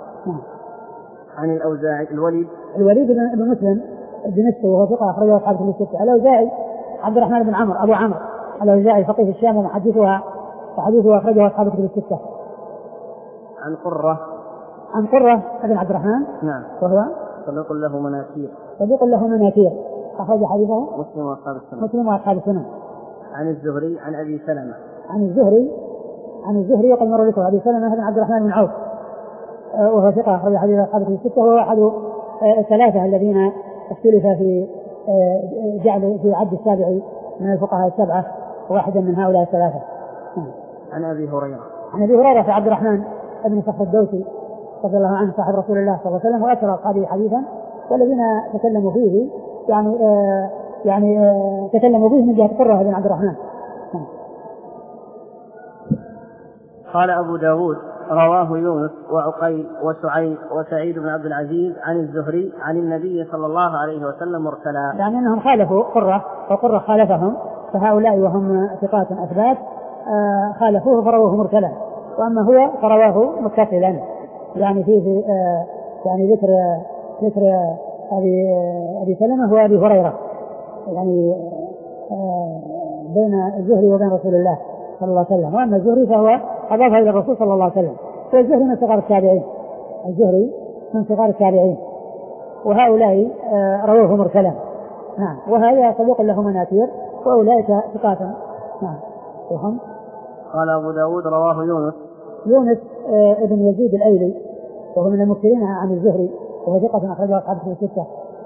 عن الأوزاعي الوليد الوليد بن مسلم الدمشقي وهو ثقة أخرجه أصحاب الكتب الستة. الأوزاعي عبد الرحمن بن عمرو أبو عمرو الأوزاعي فقيه الشام ومحدثها، وحديثه أخرجه أصحاب الكتب الستة. عن قرة عن قرة بن عبد الرحمن. نعم. وهو صدوق له مناكير. صدوق له مناكير أخرج حديثه مسلم وأصحاب السنن. مسلم وأصحاب السنن. عن الزهري عن أبي سلمة. عن الزهري عن الزهري وقد مر لكم أبي سلمة بن عبد الرحمن بن عوف وهو ثقة أخرج حديث أصحاب الكتب الستة، وهو أحد الثلاثة الذين اختلف في جعل في عد السابع من الفقهاء السبعة، واحدا من هؤلاء الثلاثة. عن أبي هريرة عن أبي هريرة في عبد الرحمن بن صخر الدوسي رضي الله عنه صاحب رسول الله صلى الله عليه وسلم وأكثر أصحابه حديثا، والذين تكلموا فيه يعني آه يعني آه تكلموا به من جهة قرة بن عبد الرحمن. قال أبو داود رواه يونس وعقيل وسعيد وسعيد بن عبد العزيز عن الزهري عن النبي صلى الله عليه وسلم مرسلا، يعني أنهم خالفوا قرة وقرة خالفهم، فهؤلاء وهم ثقات أثبات خالفوه فرواه مرسلا، وأما هو فرواه متصلا. يعني فيه يعني ذكر ذكر أبي أبي سلمة وأبي هريرة يعني بين الزهري وبين رسول الله صلى الله عليه وسلم. وأما الزهري فهو أضافه إلى الرسول صلى الله عليه وسلم. والزهري من صغار التابعين، الزهري من صغار التابعين، وهؤلاء رواه مرسلا. نعم. وهذا صدوق له مناكير، وأولئك ثقات. نعم. وهم قال أبو داود رواه يونس يونس ابن يزيد الأيلي، وهو من المكثرين عن الزهري، وهو ثقة أخرجه أصحاب الكتب الستة.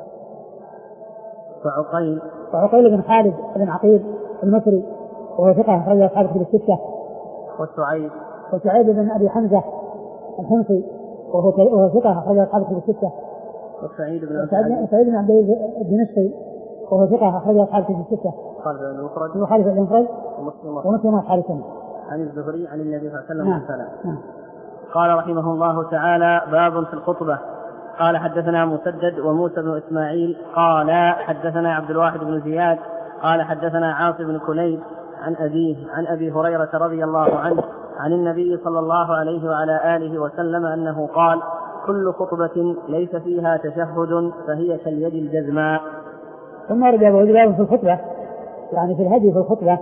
وعقيل وعقيل بن خالد بن عقيل المصري، وهو ثقة أخرجه أصحاب الكتب الستة. وسعيد وسعيد بن أبي حمزة الحمصي، وهو ثقة أخرجه أصحاب الكتب الستة. وسعيد بن سعيد بن عبد الدمشقي، وهو ثقة أخرجه أصحاب الكتب الستة. وخالف المفرد ومسلم أصحاب السنة. عن الزهري عن النبي صلى الله عليه وسلم. نعم. نعم. قال رحمه الله تعالى: باب في الخطبة. قال حدثنا مسدد وموسى بن إسماعيل قال حدثنا عبد الواحد بن زياد قال حدثنا عاصم بن كليب عن أبيه عن أبي هريرة رضي الله عنه عن النبي صلى الله عليه وعلى آله وسلم أنه قال: كل خطبة ليس فيها تشهد فهي كاليد الجزماء. ثم رجع باب في الخطبة، يعني في الهدي في الخطبة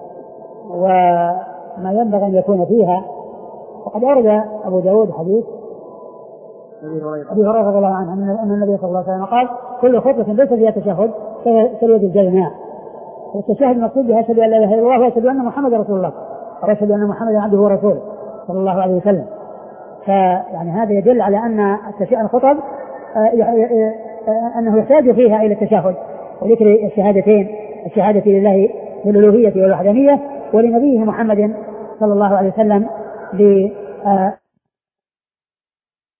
وما ينبغي أن يكون فيها. وقد أورد أبو داود حديث أبي هريرة رضي الله عنه أن النبي صلى الله عليه وسلم قال: كل خطبة ليس فيها تشهد كاليد الجزماء. والتشهد المقصود بها أشهد أن لا إله إلا الله وأشهد أن محمدا رسول الله، وأشهد أن محمدا عبده ورسوله صلى الله عليه وسلم. فيعني هذا يدل على أن الخطب أنه يحتاج فيها إلى التشهد وذكر الشهادتين، الشهادة لله بالألوهية والوحدانية ولنبيه محمد صلى الله عليه وسلم ب